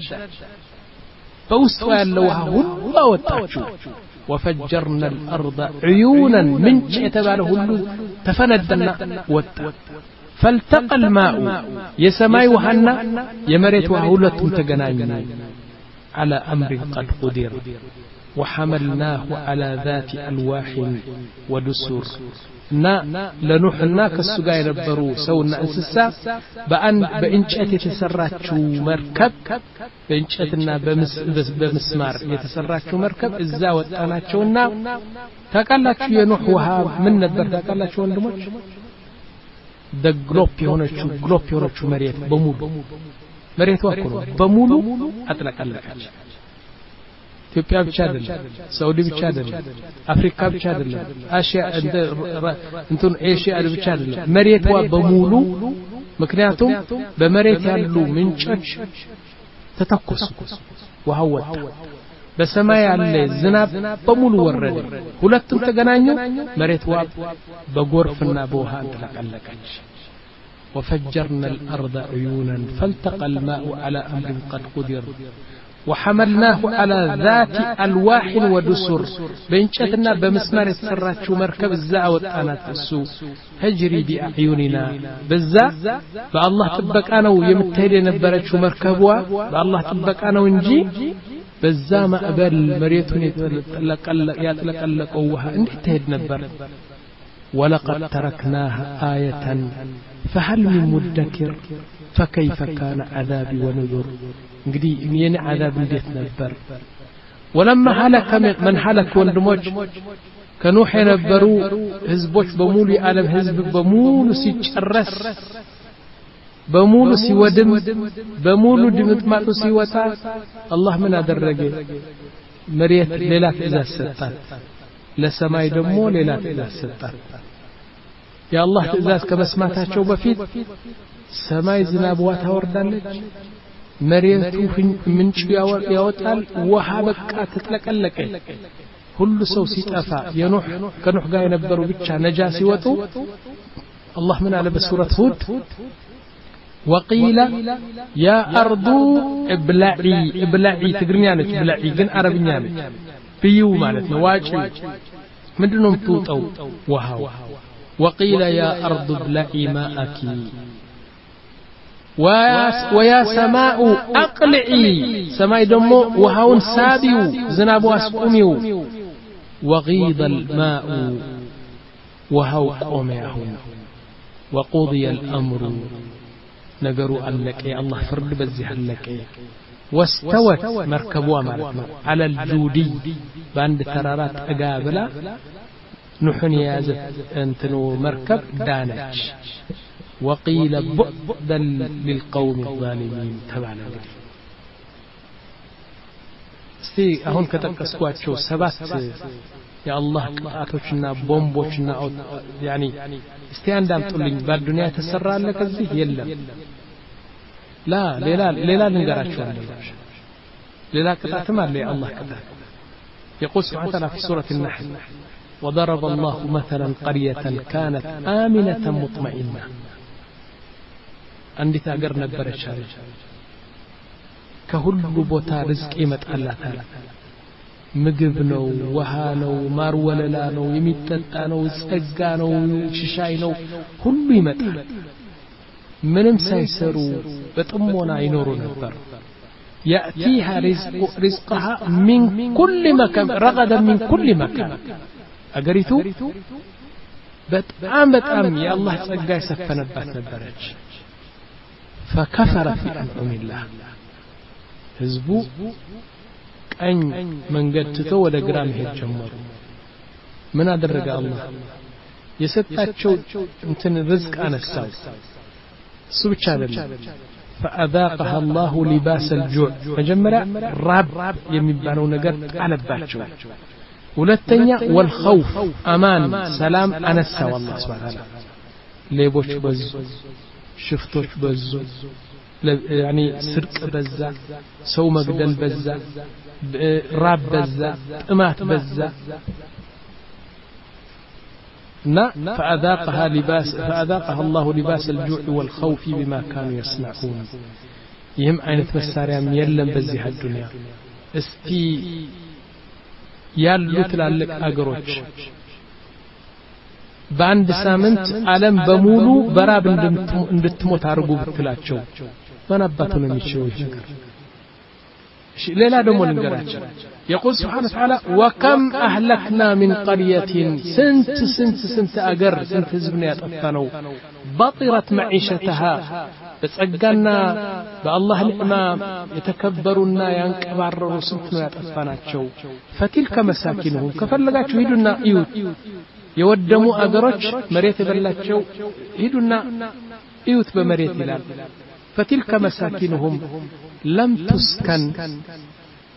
فوسوا اللوها هلا وتأشو وفجرنا الأرض عيونا من يتباله هلو تفندنا وت فالتقى الماء يسماي وهنا يمرت وهلة تجناين على أمر قد قدر وحملناه على ذات ألواح ودسر نا لنوحنا كالسقاي نبرو سونا انسسا بأن بإنشأت يتسراتشو مركب بإنشأتنا بمس بمسمار يتسراتشو مركب الزاوت أناتشونا تاكالاتشو ينوح وها من نبر تاكالاتشو اندموش دا جلوب يونشو جلوب يونشو مريت بمولو مريت واكولو بمولو أطلق اللكاتش ኢትዮጵያ ብቻ አይደለም ሳውዲ ብቻ አይደለም አፍሪካ ብቻ አይደለም አሽያ እንደ እንትን ኤሽያ ብቻ አይደለም መሬቷ በሙሉ ምክንያቱም በመሬት ያሉ ምንጮች ተተኮሱ ውሃው ወጣ በሰማይ ያለ ዝናብ በሙሉ ወረደ ሁለቱም ተገናኙ መሬት ዋብ በጎርፍና በውሃ ተለቀለቀች وفجرنا الأرض عيونا فالتقى الماء على أمر قد قدر وحملناه على ذات ألواح ودسر بينشتنا بمسمار السرات مركب الزاء والآنات السو تجري بأعيننا بالزاء بالله تبك أنا ويمتهد نبرت مركبوا بالله تبك أنا ونجي بالزاء ما أبال مريتون يتلقلق أوها انتهد نبر ولقد تركناها آية فهل من مدكر فكيف كان عذابي ونذر እንግዲህ የኔ عذاب እንዴት ነበር ولما هلك من هلك ወንድሞች ከኖህ የነበሩ ህዝቦች በሙሉ የዓለም ህዝብ በሙሉ ሲጨረስ በሙሉ ሲወድም በሙሉ ድምጥማጡ ሲወጣ አላህ ምን አደረገ መሬት ሌላ ትእዛዝ ሰጣት ለሰማይ ደግሞ ሌላ ትእዛዝ ሰጣት የአላህ ትእዛዝ ከመስማታቸው በፊት ሰማይ ዝናብዋ ታወርዳለች መሬቱ ምንጭ ያወጣል ውሃ በቃ ተጥለቀለቀ ሁሉ ሰው ሲጠፋ የኖህ ከኖህ ጋር የነበሩ ብቻ ነጃ ሲወጡ አላህ ምን አለ በሱረት ሁድ وقيل يا أرض ابلعي ابلعي تقرني عنك ابلعي جن عربي عنك بيو مالتنا واجب مدنهم توتو وهاو وقيل يا أرض ابلعي ماءك ويا سماء أقلعي سماء دمو وهاون سابيو زناب واسقميو وغيض الماء وهاو قوميهون وقضي الأمر نقروا أنك يا الله فرد بزيها لك واستوت مركبوا مالتنا على الجودي باند ترارات أقابلا نحن يازت أنتنو مركب دانج وقيل بعدا للقوم الظالمين تبعنا استي أهون كتكسكوات شو سبات يا الله قطعتوشنا بومبوشنا يعني استي عندهم تقولين بعد الدنيا تسرع لك الزيه يلا لا ليلا ليلا نقرأشوا عندهم ليلا قطعت ما لي الله قطع يقول سبحانه وتعالى في سورة النحل وضرب الله مثلا قرية كانت آمنة مطمئنة عندي تاجر نبر الشارع كهول بوتا رزق إيمت الله تعالى مجبنو وهانو ماروللانو يميتتانو سجانو ششاينو كل يمت منم سيسرو بتأمونا ينورو نبر يأتيها رزق رزقها من كل مكان رغدا من كل مكان أقريتو بتأم بتأم يا الله تسجى سفنبات نبرج فكفر في أنعم الله حزبو أن من قد تتو ولا قرامه الجمر من أدرج الله يستأت شو انتن رزق أنا الساو سبحان الله فأذاقها الله لباس الجوع مجمرة راب يمبانو نقر على باتشو ولتنيا والخوف أمان سلام أنا الساو الله سبحانه وتعالى ليبوش بزو شفتوش بزو يعني سرق بزا سو مقدل بزا راب بزا امات بزا فأذاقها لباس فأذاقها الله لباس الجوع والخوف بما كانوا يصنعون يهم عين تمساريا يلم بزيها الدنيا استي يالو تلالك أقروج باند سامنت عالم بمولو براب اندتموت عرقو بتلاتشو ما نباتو نميشوه ليلا دمو نقراتش يقول سبحانه وتعالى وكم أهلكنا من قرية سنت سنت سنت أقر سنت زبنية أطفانو بطرت معيشتها بس أقلنا بالله الإمام يتكبرنا ينكبروا سنتنا أطفاناتشو فتلك مساكنهم كفلقاتشو هيدنا إيوت يودموا أقرج مريت بلاتشو هيدنا إيوت بمريت لال فتلك مساكنهم لم تسكن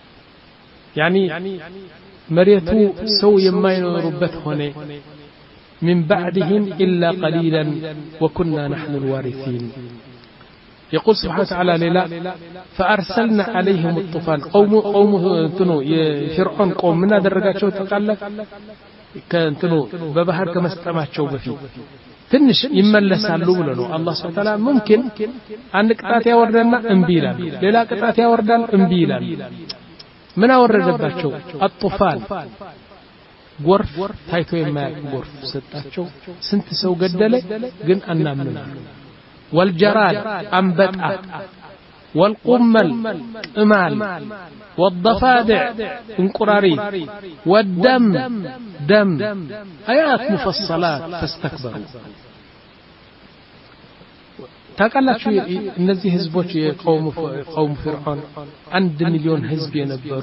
يعني مريتو سو يما ينوربت هنا من بعدهم إلا قليلا وكنا نحن الوارثين. يقول سبحانه وتعالى ليلا فأرسلنا عليهم الطوفان قوم قوم تنو فرعون قوم من درجاتቸው ተቃለፍ ከእንትኑ በባህር ከመስጠማቸው በፊት ትንሽ ይመለሳሉ ብሎ ነው አላህ Subhanahu Wa Ta'ala ممكن አንድ ቅጣት ያወርዳልና እምቢ ይላል ሌላ ቅጣት ያወርዳል እምቢ ይላል ምን አወረደባቸው الطوفان ጎርፍ ታይቶ የማያውቅ ጎርፍ ሰጣቸው ስንት ሰው ገደለ ግን አናምንና والجراد أنبتأ والقمل إمال والضفادع انقراري والدم دم آيات مفصلات فاستكبروا ታውቃላችሁ እነዚህ ህዝቦች የቆሙ ቆሙ ፍርዓን አንድ ሚሊዮን ህዝብ የነበሩ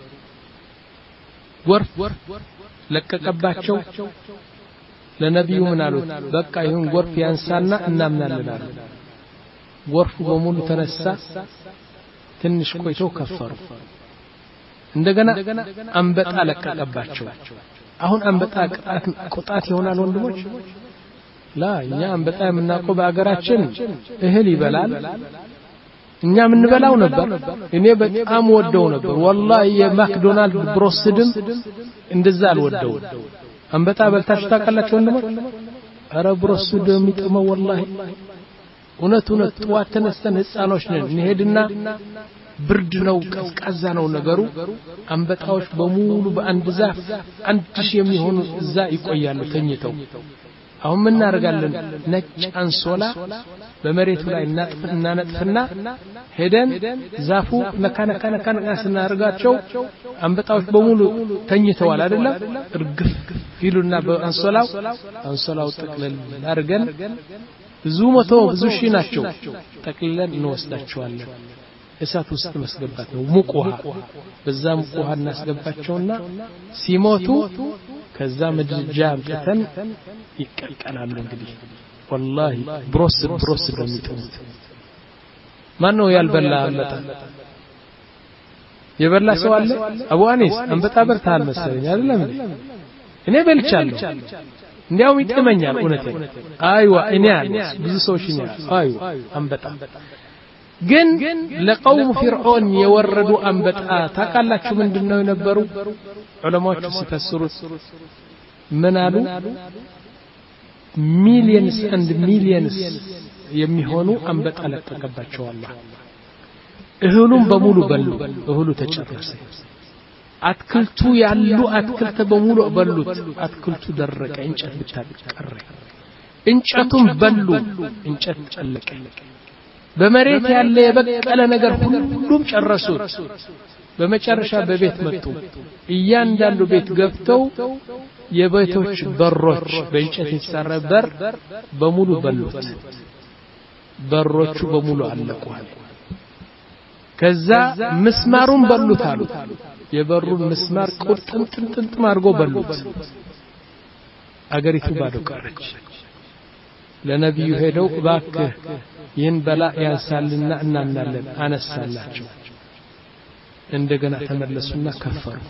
ጎርፍ ለቀቀባቸው ለነብዩ ምን አሉት በቃ ይሁን ጎርፍ ያንሳና እናምናለን አሉ ጎርፉ በሙሉ ተነሳ ትንሽ ቆይቶ ከፈሩ እንደገና አንበጣ ለቀቀባቸው አሁን አንበጣ ቅጣት ቁጣት ይሆናል ወንድሞች ላ እኛ አንበጣ የምናውቀው በአገራችን እህል ይበላል እኛ ምን በላው ነበር እኔ በጣም ወደው ነበር والله የማክዶናልድ ብሮስድም እንደዛ አልወደው አንበጣ በልታችሁ ታውቃላችሁ ወንድሞች አረ ብሮስድም ይጥመው والله እውነት እውነት ጠዋት ተነስተን ህፃኖች ነን እንሄድና ብርድ ነው ቀዝቃዛ ነው ነገሩ አንበጣዎች በሙሉ በአንድ ዛፍ አንድ ሺህ የሚሆኑ እዛ ይቆያሉ ተኝተው አሁን ምን እናደርጋለን ነጭ አንሶላ በመሬቱ ላይ እናጥፍና ነጥፍና ሄደን ዛፉ ነካና ካና ካና ስናርጋቸው አንበጣዎች በሙሉ ተኝተዋል አይደለም እርግፍ ይሉና በአንሶላው አንሶላው ጠቅለል አርገን ብዙ መቶ ብዙ ሺህ ናቸው ጠቅልለን እንወስዳቸዋለን እሳት ውስጥ መስገባት ነው ሙቅ ውሃ በዛ ሙቅ ውሃ እናስገባቸውና ሲሞቱ ከዛ ምድጃ አምጥተን ይቀቀላሉ እንግዲህ والله ብሮስ ብሮስ በሚጥሙት ማን ነው ያልበላ አንበጣ የበላ ሰው አለ አቡ አኒስ አንበጣ በርታል መሰለኝ አይደለም እኔ በልቻለሁ እንዲያውም ይጥመኛል እውነቴ አይዋ እኔ አለ ብዙ ሰዎች እኔ አይዋ አንበጣ ግን ለቀውም ፍርዖን የወረዱ አንበጣ ታቃላችሁ ምንድነው የነበሩ ዑለማዎቹ ሲፈስሩት ምን አሉ ሚሊየንስ አንድ ሚሊየንስ የሚሆኑ አንበጣ ለቀቀባቸው አላህ እህሉም በሙሉ በሉ እህሉ ተጨረሰ አትክልቱ ያሉ አትክልት በሙሉ በሉት አትክልቱ ደረቀ እንጨት ብቻ ቀረ እንጨቱም በሉ እንጨት ጨለቀ በመሬት ያለ የበቀለ ነገር ሁሉም ጨረሱት በመጨረሻ በቤት መጡ እያንዳንዱ ቤት ገብተው የቤቶች በሮች በእንጨት የተሰራ በር በሙሉ በሉት በሮቹ በሙሉ አለቁ ከዛ ምስማሩን በሉት አሉ የበሩን ምስማር ቁርጥም ጥምጥም አድርጎ በሉት አገሪቱ ባዶ ቀረች ለነብዩ ሄደው እባክህ ይህን በላ ያንሳልና እናምናለን አነሳላቸው እንደገና ተመለሱና ከፈሩ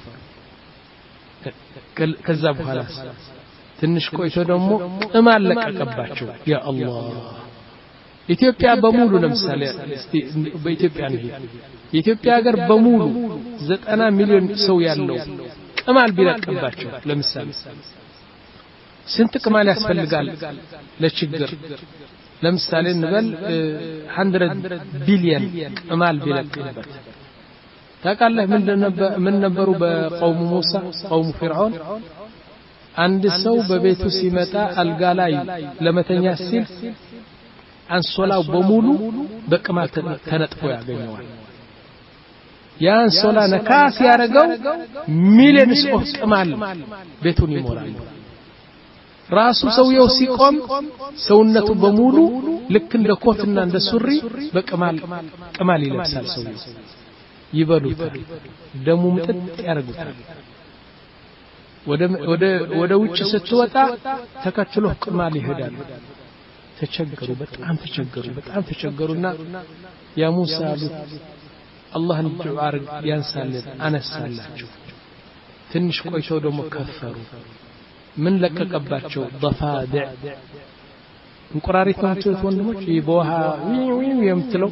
ከዛ በኋላ ትንሽ ቆይቶ ደግሞ ቅማል ለቀቀባቸው ያ አላህ ኢትዮጵያ በሙሉ ለምሳሌ እስቲ በኢትዮጵያ ነው የኢትዮጵያ ሀገር በሙሉ ዘጠና ሚሊዮን ሰው ያለው ቅማል ቢለቀባቸው ለምሳሌ ስንት ቅማል ያስፈልጋል ለችግር ለምሳሌ እንበል መቶ ቢሊዮን ቅማል ቢለቀበት ታውቃለህ ምን ነበሩ በቀውሙ ሙሳ ቀውሙ ፍርዓን አንድ ሰው በቤቱ ሲመጣ አልጋ ላይ ለመተኛ ሲል አንሶላው በሙሉ በቅማል ተነጥፎ ያገኘዋል ያ አንሶላ ነካስ ያረጋው ሚሊዮንስ ኦፍ ቅማል ቤቱን ይሞላል ራሱ ሰውየው ሲቆም ሰውነቱ በሙሉ ልክ እንደ ኮትና እንደ ሱሪ በቅማል ቅማል ይለብሳል ሰውየው ይበሉታል ደሙ ምጥጥ ያረጉታል ወደ ወደ ወደ ውጭ ስትወጣ ተከትሎ ቅማል ይሄዳል ተቸገሩ በጣም ተቸገሩ በጣም ተቸገሩና ያ ሙሳ አሉት አላህን ዱዓ አርግ ያንሳልን አነሳላችሁ ትንሽ ቆይተው ደግሞ ከፈሩ ምን ለቀቀባቸው ضفادع እንቁራሪት ናቸው ወንድሞች ይቦሃ ዊው የምትለው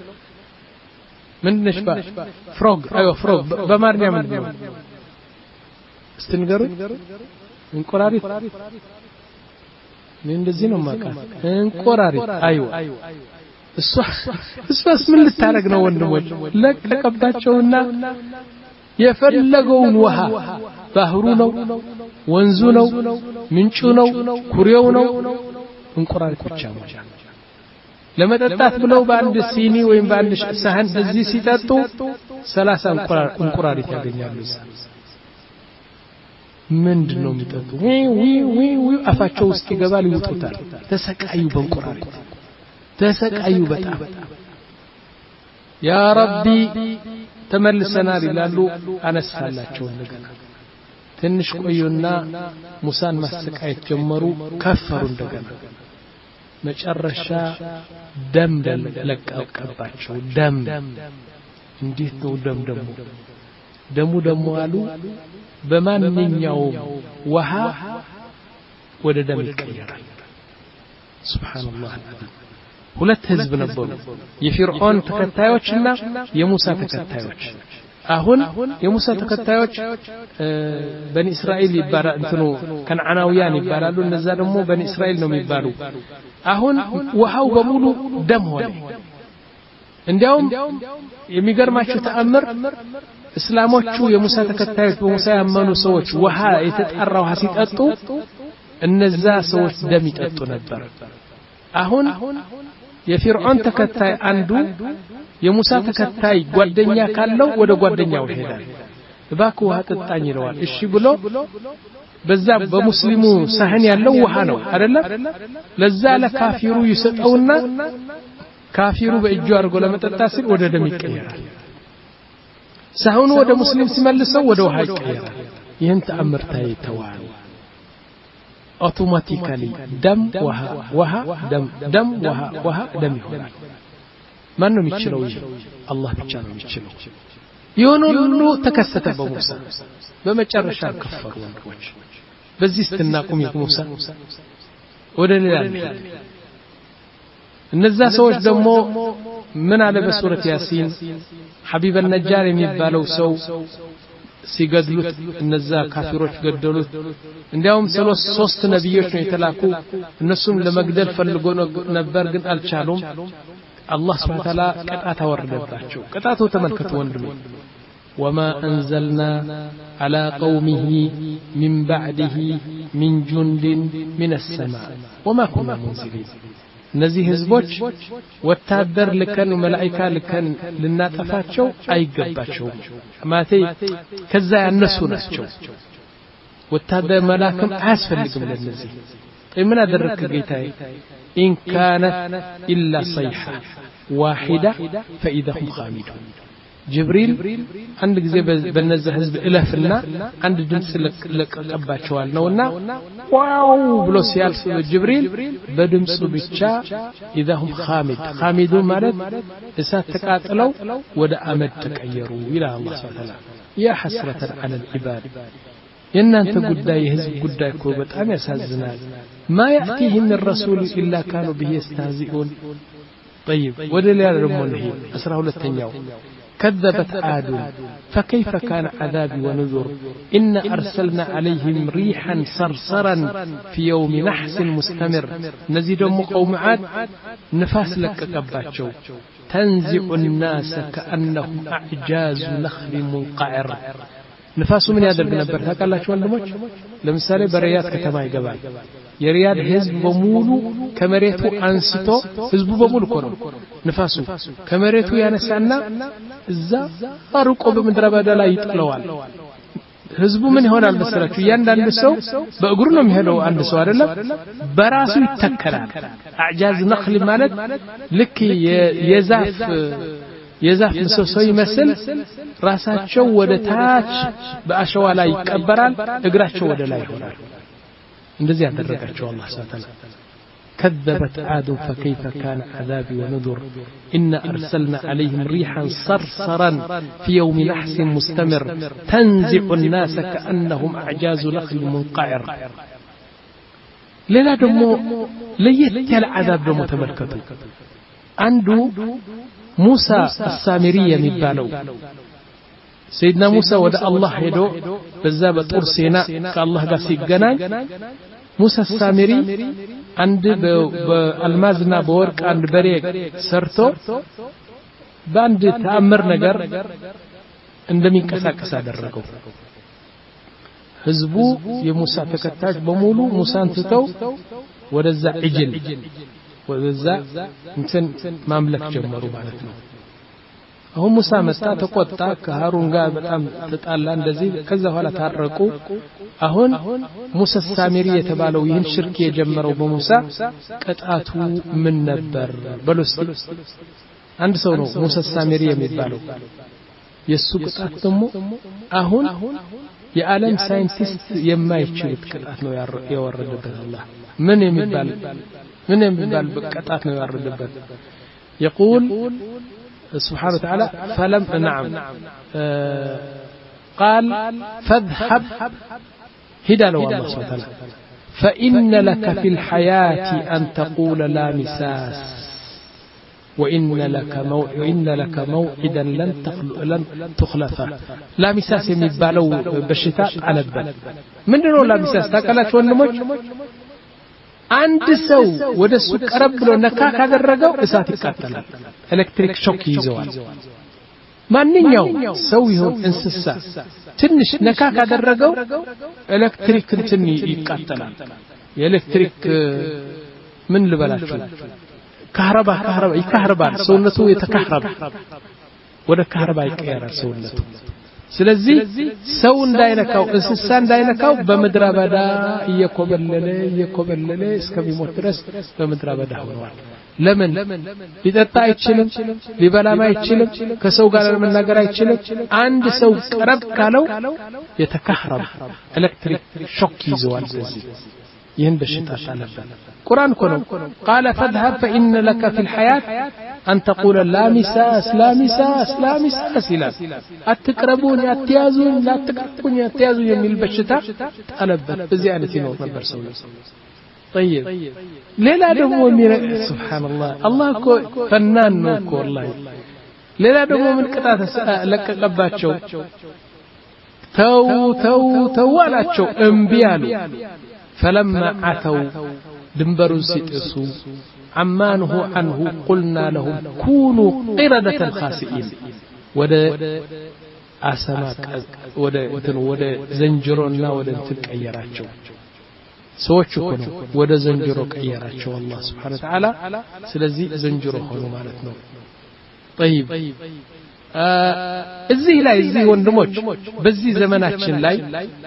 ምን ነሽ ባ ፍሮግ አዮ ፍሮግ በማርኛ ምን ነው እስትንገሩ እንቁራሪት ምን እንደዚህ ነው ማቃ እንቁራሪት አዮ እሷ እሷስ ምን ልታረግ ነው ወንድሞች ለቀቀባቸውና የፈለገውን ውሃ ባህሩ ነው ወንዙ ነው ምንጩ ነው ኩሬው ነው እንቁራሪት ብቻ ነው ለመጠጣት ብለው በአንድ ሲኒ ወይም በአንድ ሳህን እዚህ ሲጠጡ ሰላሳ እንቁራሪት ያገኛሉ ምንድነው የሚጠጡ ዊ ዊ ዊ ዊ አፋቸው ውስጥ ይገባል ይወጡታል ተሰቃዩ በእንቁራሪት ተሰቃዩ በጣም ያ ረቢ ተመልሰናል ይላሉ አነሳላቸው እንደገና ትንሽ ቆዩና ሙሳን ማሰቃየት ጀመሩ ከፈሩ እንደገና መጨረሻ ደም ለቀቀባቸው ደም እንዴት ነው ደም ደሙ ደሙ ደሙ አሉ በማንኛውም ውሃ ወደ ደም ይቀየራል ሱብሃንአላህ ሁለት ህዝብ ነበሩ የፊርዖን ተከታዮችና የሙሳ ተከታዮች አሁን የሙሳ ተከታዮች በኒ እስራኤል ይባላል እንትኑ ከነዓናውያን ይባላሉ እነዛ ደግሞ በኒ እስራኤል ነው የሚባሉ አሁን ውሃው በሙሉ ደም ሆነ እንዲያውም የሚገርማችሁ ተአምር እስላሞቹ የሙሳ ተከታዮች በሙሳ ያመኑ ሰዎች ውሃ የተጣራ ውሃ ሲጠጡ እነዛ ሰዎች ደም ይጠጡ ነበር አሁን የፊርዖን ተከታይ አንዱ የሙሳ ተከታይ ጓደኛ ካለው ወደ ጓደኛው ይሄዳል እባክህ ውሃ ጠጣኝ ይለዋል እሺ ብሎ በዛ በሙስሊሙ ሳህን ያለው ውሃ ነው አይደለም ለዛ ለካፊሩ ይሰጠውና ካፊሩ በእጁ አድርጎ ለመጠጣ ሲል ወደ ደም ይቀየራል ሳህኑ ወደ ሙስሊም ሲመልሰው ወደ ውሃ ይቀየራል ይህን ተአምር ታይተዋል automatically ደም ውሃ ውሃ ደም ደም ውሃ ውሃ ደም ይሆናል ማን ነው የሚችለው ይሄ አላህ ብቻ ነው የሚችለው ይሁን ሁሉ ተከሰተ በሙሳ በመጨረሻ ከፈሩ ወንዶች በዚህ ስትናቁም የሙሳ ወደ ሌላ እነዛ ሰዎች ደግሞ ምን አለ በሱረት ያሲን ሐቢብ النجار የሚባለው ሰው ሲገድሉት እነዛ ካፊሮች ገደሉት እንዲያውም ሶስት ነብዮች ነው የተላኩ እነሱም ለመግደል ፈልጎ ነበር ግን አልቻሉም አላህ Subhanahu Wa Ta'ala ቅጣት አወረደባቸው ቅጣቱ ተመልከቱ ወንድም وما أنزلنا على قومه من بعده من جند من السماء وما كنا منزلين እነዚህ ህዝቦች ወታደር ልከን መላእክታ ልከን ልናጠፋቸው አይገባቸው ማቴ ከዛ ያነሱ ናቸው ወታደር መላክም አያስፈልግም ለነዚህ ምን አደረክ ጌታዬ ኢን ካነት ኢላ ሰይሐ ዋሂዳ فاذا هم خامدون ጅብሪል አንድ ጊዜ በነዛ ህዝብ እለፍና አንድ ድምጽ ለቀቀባቸዋል ነውና ዋው ብሎ ሲያልፍ ጅብሪል በድምጹ ብቻ اذا هم خامد خامدون ማለት እሳት ተቃጥለው ወደ አመድ ተቀየሩ ይላል አላህ Subhanahu ያ ሐስረተን على العباد የናንተ ጉዳይ የህዝብ ጉዳይ እኮ በጣም ያሳዝናል ما يأتيهم من رسول الا كانوا به يستهزئون طيب ወደ ሌላ ደግሞ ነው አስራ ሁለተኛው كذبت عاد فكيف كان عذابي ونذر إن أرسلنا عليهم ريحا صرصرا في يوم نحس مستمر نزيدهم قوم عاد نفاس لك قباتشو تنزع الناس كأنهم أعجاز نخل منقعر نفاسو من يادر بنبر قال الله شو عندموش لمثالي بريات كتما يقبال የሪያድ ህዝብ በሙሉ ከመሬቱ አንስቶ ህዝቡ በሙሉ ኮነው ንፋሱ ከመሬቱ ያነሳና እዛ አርቆ በመድረ በዳ ላይ ይጥለዋል ህዝቡ ምን ይሆናል መሰላችሁ ያንዳንዱ ሰው በእግሩ ነው የሚሄደው አንድ ሰው አይደለም በራሱ ይተከላል አዕጃዝ ነخل ማለት ልክ የዛፍ የዛፍ ምሰሶ ይመስል ራሳቸው ወደ ታች በአሸዋ ላይ ይቀበራል እግራቸው ወደ ላይ ይሆናል እንደዚህ ያደረጋቸው አላህ Subhanahu كذبت عاد فكيف كان عذابي ونذر إنا أرسلنا عليهم ريحا صرصرا في يوم نحس مستمر تنزع الناس كأنهم أعجاز نخل منقعر للا دمو ليت العذاب دمو تملكته عنده موسى السامرية مبالو سيدنا موسى ودى الله يدو بزابة طور سيناء كالله قاسي قناي موسى السامري عند بالمازنا بورك عند بريق سرتو باند تأمر نجر عندما كسا كسا درقو ህዝቡ የሙሳ ተከታዮች በሙሉ ሙሳን ትተው ወደዛ እጅል ወደዛ እንትን ማምለክ ጀመሩ ማለት ነው አሁን ሙሳ መጣ ተቆጣ ከሃሩን ጋር በጣም ተጣላ እንደዚህ ከዛ በኋላ ታረቁ አሁን ሙሳ ሳሚሪ የተባለው ይህን ሽርክ የጀመረው በሙሳ ቅጣቱ ምን ነበር በሉስ አንድ ሰው ነው ሙሳ ሳሚሪ የሚባለው የሱ ቅጣት ደግሞ አሁን የዓለም ሳይንቲስት የማይችሉት ቅጣት ነው ያወረደበት አላህ ምን የሚባል ምን የሚባል ቅጣት ነው ያወረደበት يقول سبحانه وتعالى فلم نعم قال فاذهب هدى له الله سبحانه وتعالى فإن لك في الحياة أن تقول لا مساس وإن لك موعد وإن لك موعدا لن لن تخلفه لا مساس የሚባለው በሽታ አለበት ምንድነው لا مساس ታቀላችሁ ወንድሞች አንድ ሰው ወደሱ ቀረብ ብሎ ነካ ካደረገው እሳት ይቃጠላል ኤሌክትሪክ ሾክ ይዘዋል ማንኛው ሰው ይሁን እንስሳ ትንሽ ነካ ካደረገው ኤሌክትሪክ እንትን ይቃጠላል የኤሌክትሪክ ምን ልበላችሁ ካህረባ ካህረባ ይካህረባል ሰውነቱ የተካህረባ ወደ ካህረባ ይቀየራል ሰውነቱ ስለዚህ ሰው እንዳይነካው እንስሳ እንዳይነካው በመድራ በዳ እየኮበለለ እየኮበለለ እስከሚሞት ድረስ በመድራ በዳ ሆኗል ለምን ሊጠጣ አይችልም ሊበላም አይችልም ከሰው ጋር ለመናገር አይችልም አንድ ሰው ቀረብ ካለው የተካህረባ ኤሌክትሪክ ሾክ ይዘዋል ስለዚህ ይህን በሽታ አለበት ቁርአን ኮኖ قال فاذهب فإن لك في الحياة أن تقول لا مساس لا مساس لا مساس لا أتقربوني أتيازون لا تقربوني أتيازون من البشتة ألبت بزيادة نور نبر سوي طيب ليلا دمو من سبحان الله الله كو فنان نوكو والله ليلا دمو من قطعة لك قباتشو تو تو تو علاتشو انبيالو فلما عتوا دنبروا سيتسوا عمانه عنه قلنا لهم كونوا قردة خاسئين ودا أسماك ودا ودا زنجرنا ودا تكيراتشو سوتشو كنوا ودا زنجرو كيراتشو الله سبحانه وتعالى سلزي زنجرو خلو مالتنا طيب እዚህ ላይ እዚህ ወንድሞች በዚህ ዘመናችን ላይ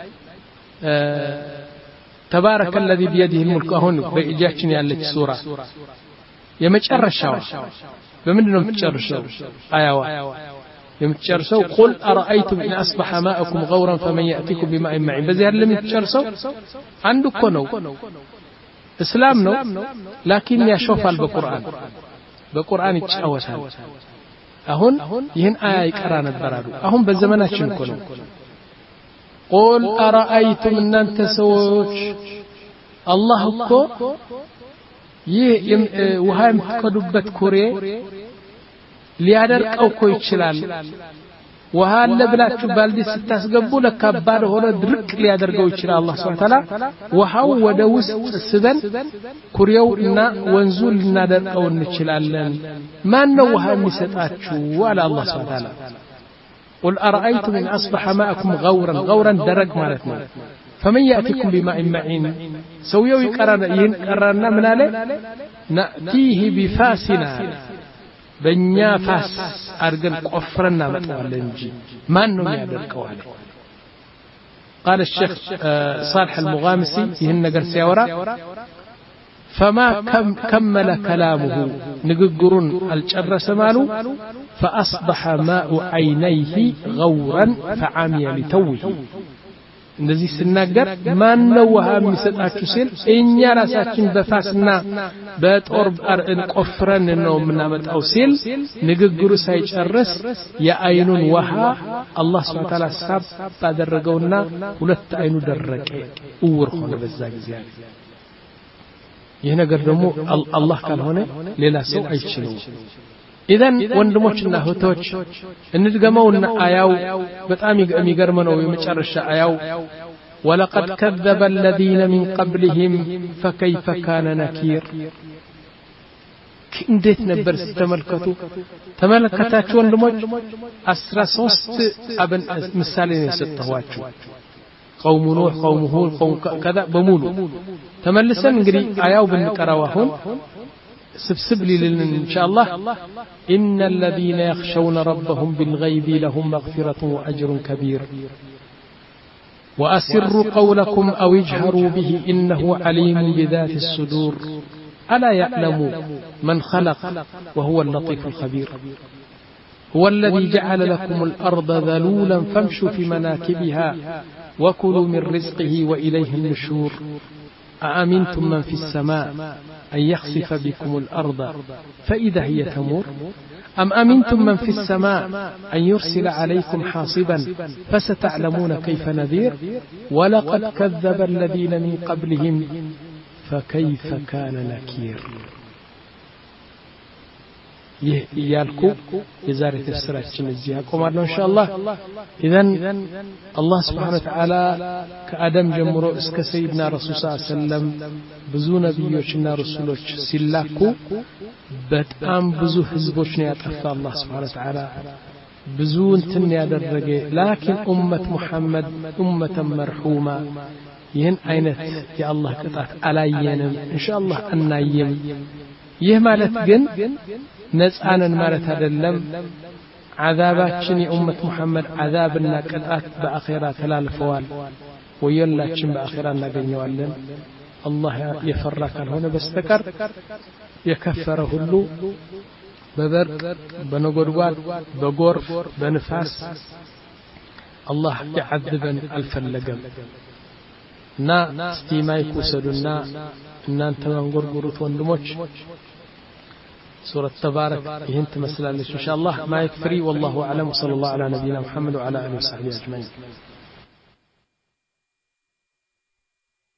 تبارك الذي بيده الملك هون بإجاكين يالك سورة يمتشرشوا بمنهم تشرشوا آيوا يمتشرشوا قل أرأيتم إن أصبح ماءكم غورا فمن يأتيكم بماء معين بزي هل يمتشرشوا عندك كنو إسلام نو لكن يشوف بالقرآن بالقرآن يتشاوشها أهون يهن آية كران البرادو أهون بالزمانات شنكونو قل أرأيتم أن أنت سوش الله كو وهاي متقدبت كوري ليادرك أو كو يتشلال وهاي لبلاتشو بالدي ستاس قبو لكبار هنا درك ليادرك أو يتشلال الله سبحانه وتعالى وهاو ودوس السدن كوريو إنا وانزول لنا درك أو نتشلال ما نوها مسطاتشو على الله سبحانه وتعالى قل أرأيتم إن أصبح ماءكم غورا غورا درج مالتنا فمن يأتيكم بماء معين سويوا يقررنا من عليه نأتيه بفاسنا بنيا فاس أرجل قفرنا متوالنجي ما نم يدرك عليه قال الشيخ صالح المغامسي يهن قرسي ورا فما كم كمل كلامه نقرون الجرس ماله فأصبح ماء عينيه غورا فعمي لتوه እንደዚህ ሲናገር ማን ነው ውሃ የሚሰጣችሁ ሲል እኛ ራሳችን በፋስና በጦር ቆፍረን ነው የምናመጣው ሲል ንግግሩ ሳይጨርስ የአይኑን ውሃ አላህ Subhanahu Wa Ta'ala ሳብ ባደረገውና ሁለት አይኑ ደረቀ እውር ሆነ በዛ ጊዜ ይህ ነገር ደግሞ አላህ ካልሆነ ሌላ ሰው አይችልም ኢዘን ወንድሞችና እህቶች እንድገመውና አያው በጣም የሚገርም ነው የመጨረሻ አያው ولقد كذب الذين من قبلهم فكيف كان نكير እንዴት ነበር ተመልከቱ ተመልከታችሁ ወንድሞች አስራ ሶስት አብን ምሳሌ ነው የሰጠኋችሁ قوم نوح قوم هود قوم كذا بمولو تملسن እንግዲህ አያው ብንቀራው አሁን سبسب لي إن شاء الله إن الذين يخشون ربهم بالغيب لهم مغفرة وأجر كبير وأسروا قولكم أو اجهروا به إنه عليم بذات الصدور ألا يعلم من خلق وهو اللطيف الخبير هو الذي جعل لكم الأرض ذلولا فامشوا في مناكبها وكلوا من رزقه وإليه النشور أأمنتم من في السماء أن يخسف بكم الأرض فإذا هي تمور أم أمنتم من في السماء أن يرسل عليكم حاصبا فستعلمون كيف نذير ولقد كذب الذين من قبلهم فكيف كان نكير يالكو يزاري تفسيراتنا الزيها قومنا إن شاء الله إذن الله سبحانه وتعالى كأدم جمرو اسك سيدنا رسول صلى الله عليه وسلم بزو نبيوشنا رسولوش سلاكو بتأم بزو حزبوشنا يتفى الله سبحانه وتعالى بزو انتن يدرج لكن أمة محمد أمة مرحومة ين أينت يا الله قطعت علينا إن شاء الله أنايم ይህ ማለት ግን ነፃነን ማለት አይደለም عذاباتችን የኡመት መሐመድ عذابና ቅጣት በአኺራ ተላልፈዋል ወየላችን በአኺራ እናገኘዋለን አላህ የፈራ ካልሆነ በስተቀር የከፈረ ሁሉ በበርቅ በነጎድጓድ በጎርፍ በንፋስ አላህ ያዕذበን አልፈለገም እና ስቲማይኩ ሰዱና እናንተ መንጎርጉሩት ወንድሞች سورة تبارك يهنت مسلالش إن شاء الله ما يكفري والله أعلم وصلى الله على نبينا محمد وعلى آله وصحبه أجمعين